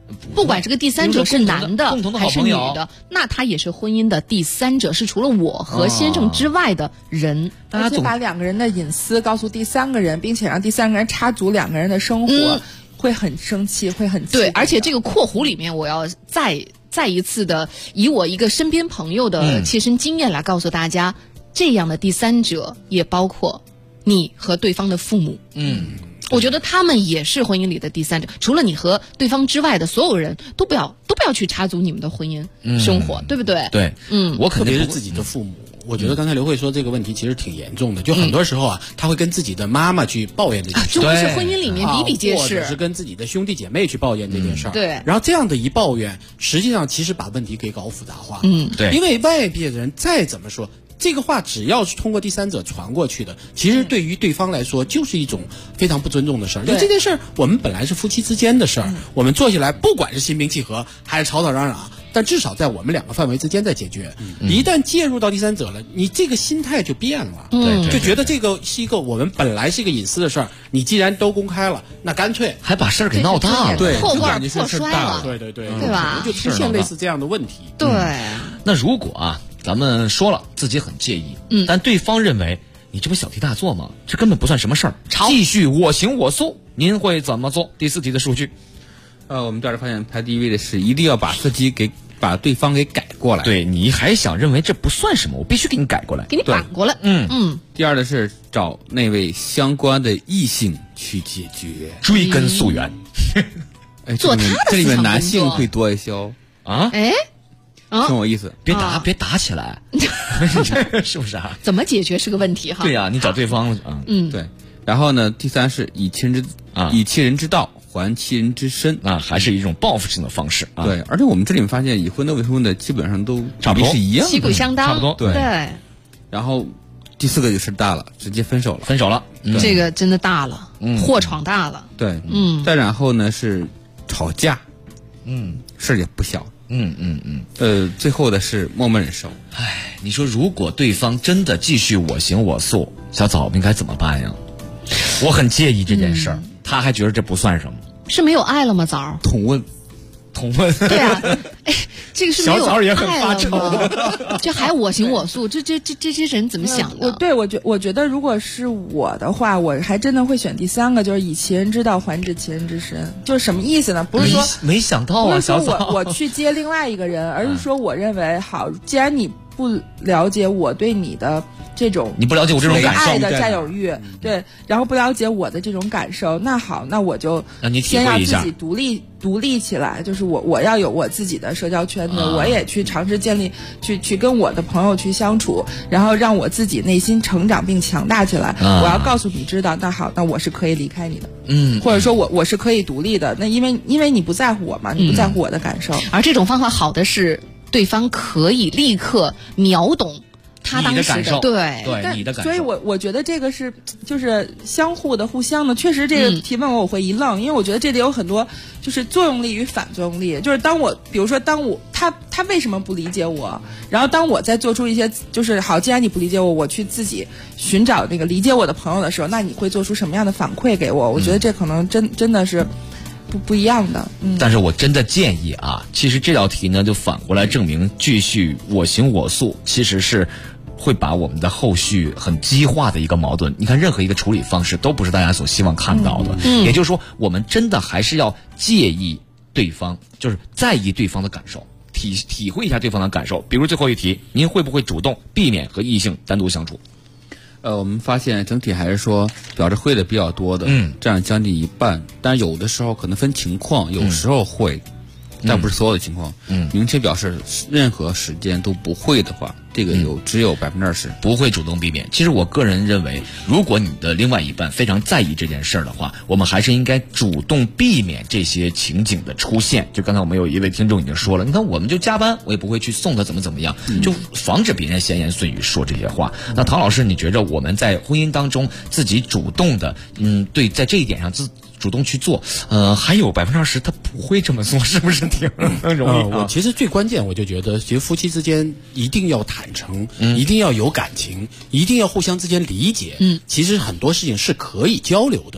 不管这个第三者是男的共同的还是女好朋友的，那他也是婚姻的第三者，是除了我和先生之外的人。 而且把两个人的隐私告诉第三个人，并且让第三个人插足两个人的生活，会很生气，会很气。 对，而且这个括弧里面，我要再一次的以我一个身边朋友的切身经验来告诉大家，这样的第三者也包括你和对方的父母。我觉得他们也是婚姻里的第三者，除了你和对方之外的所有人都不要去插足你们的婚姻生活，对不对？ 对，我肯定特别是自己的父母。我觉得刚才刘慧说这个问题其实挺严重的，就很多时候啊，他会跟自己的妈妈去抱怨这件事， 这是婚姻里面比比皆是， 或者是跟自己的兄弟姐妹去抱怨这件事儿。 对， 然后这样的一抱怨，实际上其实把问题给搞复杂化。 对， 因为外边人再怎么说，这个话只要是通过第三者传过去的，其实对于对方来说就是一种非常不尊重的事儿。就这件事儿，我们本来是夫妻之间的事儿，我们坐下来，不管是心平气和还是吵吵嚷嚷，但至少在我们两个范围之间在解决。一旦介入到第三者了，你这个心态就变了，就觉得这个是一个我们本来是一个隐私的事儿，你既然都公开了，那干脆还把事儿给闹大了， 对， 破罐就破摔了， 对， 对吧？ 就出现类似这样的问题。 对， 那如果啊，咱们说了自己很介意，但对方认为你这不小题大做吗？这根本不算什么事儿，继续我行我素，您会怎么做？第4题的数据， 我们调查发现排第一位的是一定要把把对方给改过来。 对，你还想认为这不算什么，我必须给你改过来， 给你反过来。 第二的是找那位相关的异性去解决， 追根溯源。 做他的这里面男性会多一些啊？ 挺有意思， 别打起来，是不是啊？ 怎么解决是个问题哈。 对呀，你找对方对。然后呢，第三是以其人之道还其人之身啊，还是一种报复性的方式啊。 对，而且我们这里面发现已婚的未婚的基本上都差不多是一样的， 旗鼓相当， 差不多。 对。 然后第4个就是大了，直接分手了。 这个真的大了，祸闯大了。 对，再然后呢是吵架，事儿也不小。最后的是默默忍受。 你说如果对方真的继续我行我素，小枣应该怎么办呀？我很介意这件事儿，他还觉得这不算什么， 是没有爱了吗？枣同问。 对啊，这个是没有小枣也很发愁，这还我行我素，这些人怎么想的？ 我觉得如果是我的话，我还真的会选第3个，就是以其人之道还治其人之身。就是什么意思呢？不是说没想到啊，小枣， 我去接另外一个人，而是说我认为好，既然你不了解我对你的这种， 你不了解我这种感受， 爱的占有欲，对，然后不了解我的这种感受，那好，那我就先让自己独立起来，就是我要有我自己的社交圈子，我也去尝试建立，去跟我的朋友去相处，然后让我自己内心成长并强大起来。我要告诉你知道，那好，那我是可以离开你的，或者说我是可以独立的。那因为你不在乎我嘛，你不在乎我的感受。 而这种方法好的是，对方可以立刻秒懂他当时的对你的感受， 所以我觉得这个是就是相互的、互相的。确实，这个提问我会一愣，因为我觉得这里有很多就是作用力与反作用力。就是比如说他为什么不理解我？然后当我在做出一些就是好，既然你不理解我，我去自己寻找那个理解我的朋友的时候，那你会做出什么样的反馈给我？我觉得这可能真的是不一样的。 但是我真的建议啊，其实这道题呢就反过来证明，继续我行我素其实是会把我们的后续很激化的一个矛盾。你看任何一个处理方式都不是大家所希望看到的，也就是说我们真的还是要介意对方，就是在意对方的感受，体会一下对方的感受。比如最后一题，您会不会主动避免和异性单独相处？ 我们发现整体还是说表示会的比较多的，占将近一半。但有的时候可能分情况，有时候会，但不是所有的情况。明确表示任何时间都不会的话，这个只有20% 不会主动避免。其实我个人认为，如果你的另外一半非常在意这件事儿的话，我们还是应该主动避免这些情景的出现。就刚才我们有一位听众已经说了，你看我们就加班，我也不会去送他怎么样，就防止别人闲言碎语说这些话。那唐老师，你觉着我们在婚姻当中自己主动的，对，在这一点上主动去做，还有20%他不会这么做，是不是挺容易？ 我其实最关键，我就觉得，其实夫妻之间一定要坦诚，一定要有感情，一定要互相之间理解。其实很多事情是可以交流的。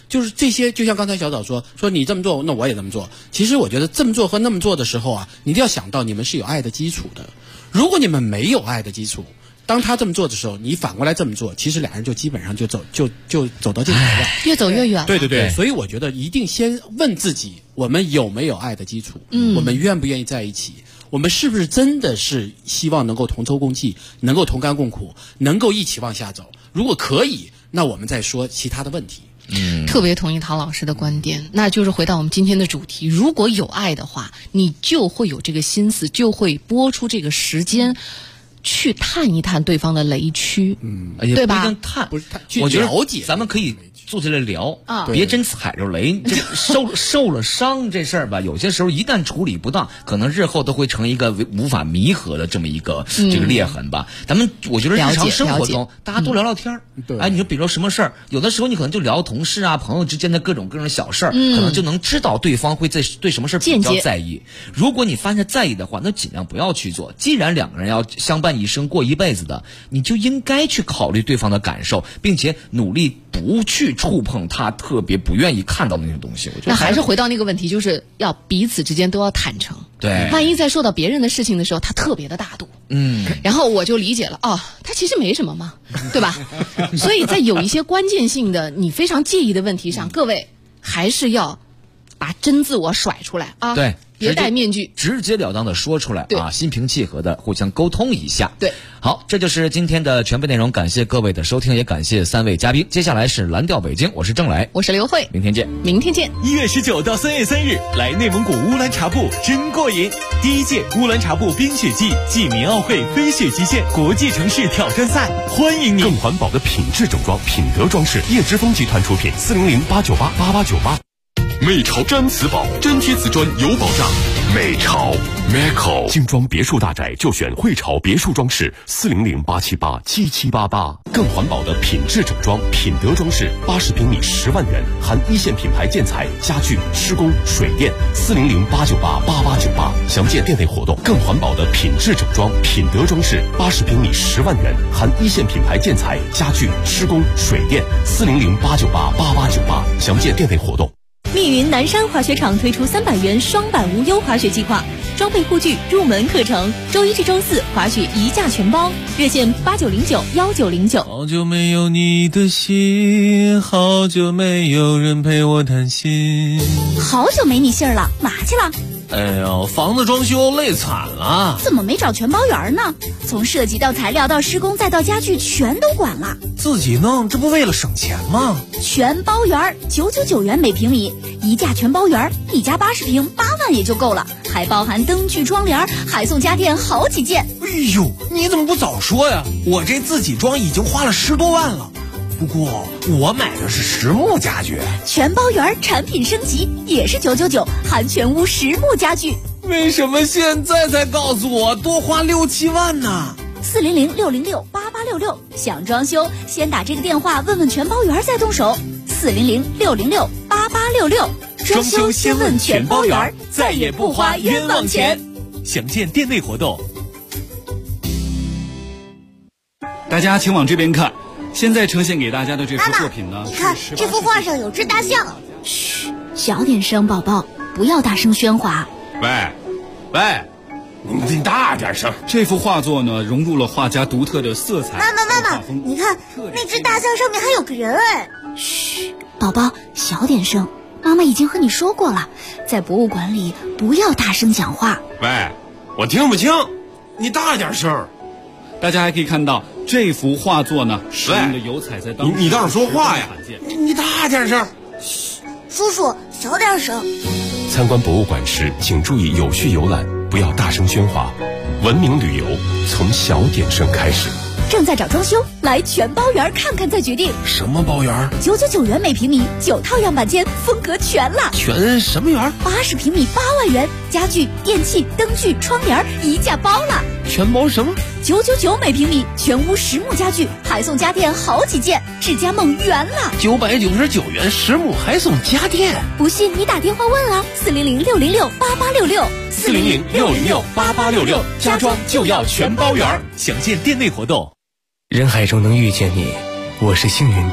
就是这些，就像刚才小枣说你这么做，那我也这么做。其实我觉得这么做和那么做的时候啊，你一定要想到你们是有爱的基础的。如果你们没有爱的基础，当他这么做的时候，你反过来这么做，其实俩人就基本上就走到尽头了， 越走越远了。 对，所以我觉得一定先问自己，我们有没有爱的基础？我们愿不愿意在一起？我们是不是真的是希望能够同舟共济，能够同甘共苦，能够一起往下走？如果可以，那我们再说其他的问题。 特别同意陶老师的观点，那就是回到我们今天的主题，如果有爱的话，你就会有这个心思，就会拨出这个时间去探一探对方的雷区，对吧？ 不一定探， 不是探， 我觉得了解， 咱们可以坐下来聊啊， 别真踩着雷，这受了伤这事儿吧，有些时候一旦处理不当，可能日后都会成一个无法弥合的这么一个这个裂痕吧。咱们我觉得日常生活中大家多聊聊天儿，哎，你说比如说什么事儿，有的时候你可能就聊同事啊、朋友之间的各种小事儿，可能就能知道对方会对什么事儿比较在意。如果你发现在意的话，那尽量不要去做。既然两个人要相伴一生过一辈子的，你就应该去考虑对方的感受，并且努力不去触碰他特别不愿意看到的那些东西。我觉得那还是回到那个问题，就是要彼此之间都要坦诚。 对， 万一在说到别人的事情的时候，他特别的大度，然后我就理解了，他其实没什么嘛，对吧？所以在有一些关键性的你非常介意的问题上，各位还是要把真自我甩出来啊！ 对， 别戴面具， 直截了当的说出来啊，心平气和的互相沟通一下。 对， 好，这就是今天的全部内容，感谢各位的收听，也感谢3位嘉宾。接下来是蓝调北京，我是郑磊， 我是刘慧， 明天见。 明天见。 1月19到3月3日，来内蒙古乌兰察布真过瘾！第1届乌兰察布冰雪季暨民奥会飞雪极限国际城市挑战赛，欢迎你！ 更环保的品质整装，品德装饰，叶之峰集团出品，400-898-8898。 美潮毡瓷宝，粘贴瓷砖有保障。 美潮 Meco 精装别墅大宅就选汇潮别墅装饰，400-878-7788。更环保的品质整装，品德装饰，80平米10万元，含一线品牌建材、家具、施工、水电，400-898-8898。详见店内活动。更环保的品质整装，品德装饰，80平米10万元，含一线品牌建材、家具、施工、水电，400-898-8898。详见店内活动。 密云南山滑雪场推出300元双板无忧滑雪计划，装备护具、入门课程，周1至周4滑雪1价全包，热线8909-1909。 好久没有你的信，好久没有人陪我谈心。 好久没你信儿了，嘛去了？ 哎呦，房子装修累惨了。 怎么没找全包员呢？从设计到材料到施工再到家具全都管了。 自己弄，这不为了省钱吗？ 全包员999元每平米，1价全包员，1家80平8万也就够了，还包含灯具、窗帘，还送家电好几件。 哎呦，你怎么不早说呀？我这自己装已经花了10多万了。不过我买的是实木家具， 全包员产品升级也是999，含全屋实木家具。 为什么现在才告诉我多花6、7万呢 ？400-606-8866，想装修先打这个电话问问全包员再动手。400-606-8866， 装修先问全包员，再也不花冤枉钱。详见店内活动。 大家请往这边看。现在呈现给大家的这幅作品呢， 你看这幅画上有只大象。 嘘，小点声，宝宝，不要大声喧哗。 喂，你大点声。 这幅画作呢，融入了画家独特的色彩。 妈妈，你看那只大象上面还有个人哎。 嘘，宝宝，小点声。妈妈已经和你说过了，在博物馆里不要大声讲话。 喂，我听不清，你大点声。 大家还可以看到这幅画作呢，使用的油彩在当你倒是说话呀！你大点声。 嘘，叔叔小点声。 参观博物馆时，请注意有序游览，不要大声喧哗。文明旅游从小点声开始。 正在找装修，来全包园看看再决定。 什么包园 ？999元每平米，9套样板间，风格全了。 全什么园 ？80平米8万元，家具、电器、灯具、窗帘1价包了。 全包什么 ？999每平米，全屋实木家具，还送家电好几件，智家梦圆了。 999元实木还送家电， 不信你打电话问啊，400-606-8866。 400-606-8866，家装就要全包圆。详见店内活动。 人海中能遇见你，我是幸运的。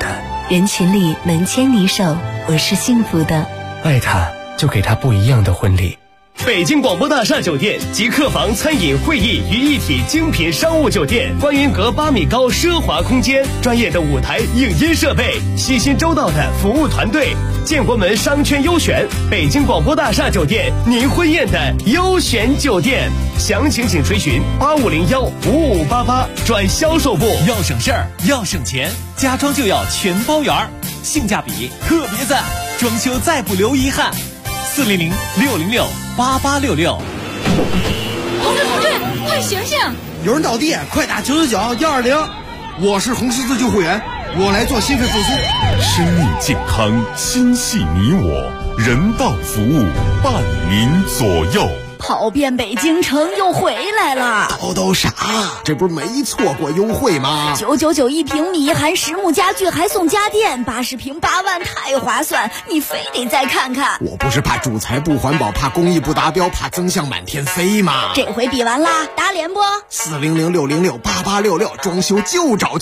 人群里能牵你手，我是幸福的。 爱他，就给他不一样的婚礼。 北京广播大厦酒店集客房、餐饮、会议于一体精品商务酒店，观云阁8米高奢华空间，专业的舞台影音设备，细心周到的服务团队，建国门商圈优选，北京广播大厦酒店，您婚宴的优选酒店。详情请垂询85015588转销售部。 要省事儿，要省钱，家装就要全包圆，性价比特别赞，装修再不留遗憾。400-606-8866。 同志，快醒醒！ 有人倒地，快打999-120。我是红十字救护员，我来做心肺复苏。 生命健康，心系你我，人道服务伴您左右。 跑遍北京城又回来了， 叨啥？这不是没错过优惠吗 ？999一平米，含实木家具还送家电，80平8万，太划算！你非得再看看。 我不是怕主材不环保，怕工艺不达标，怕增项满天飞吗？ 这回比完啦，打脸不？ 400-606-8866，装修就找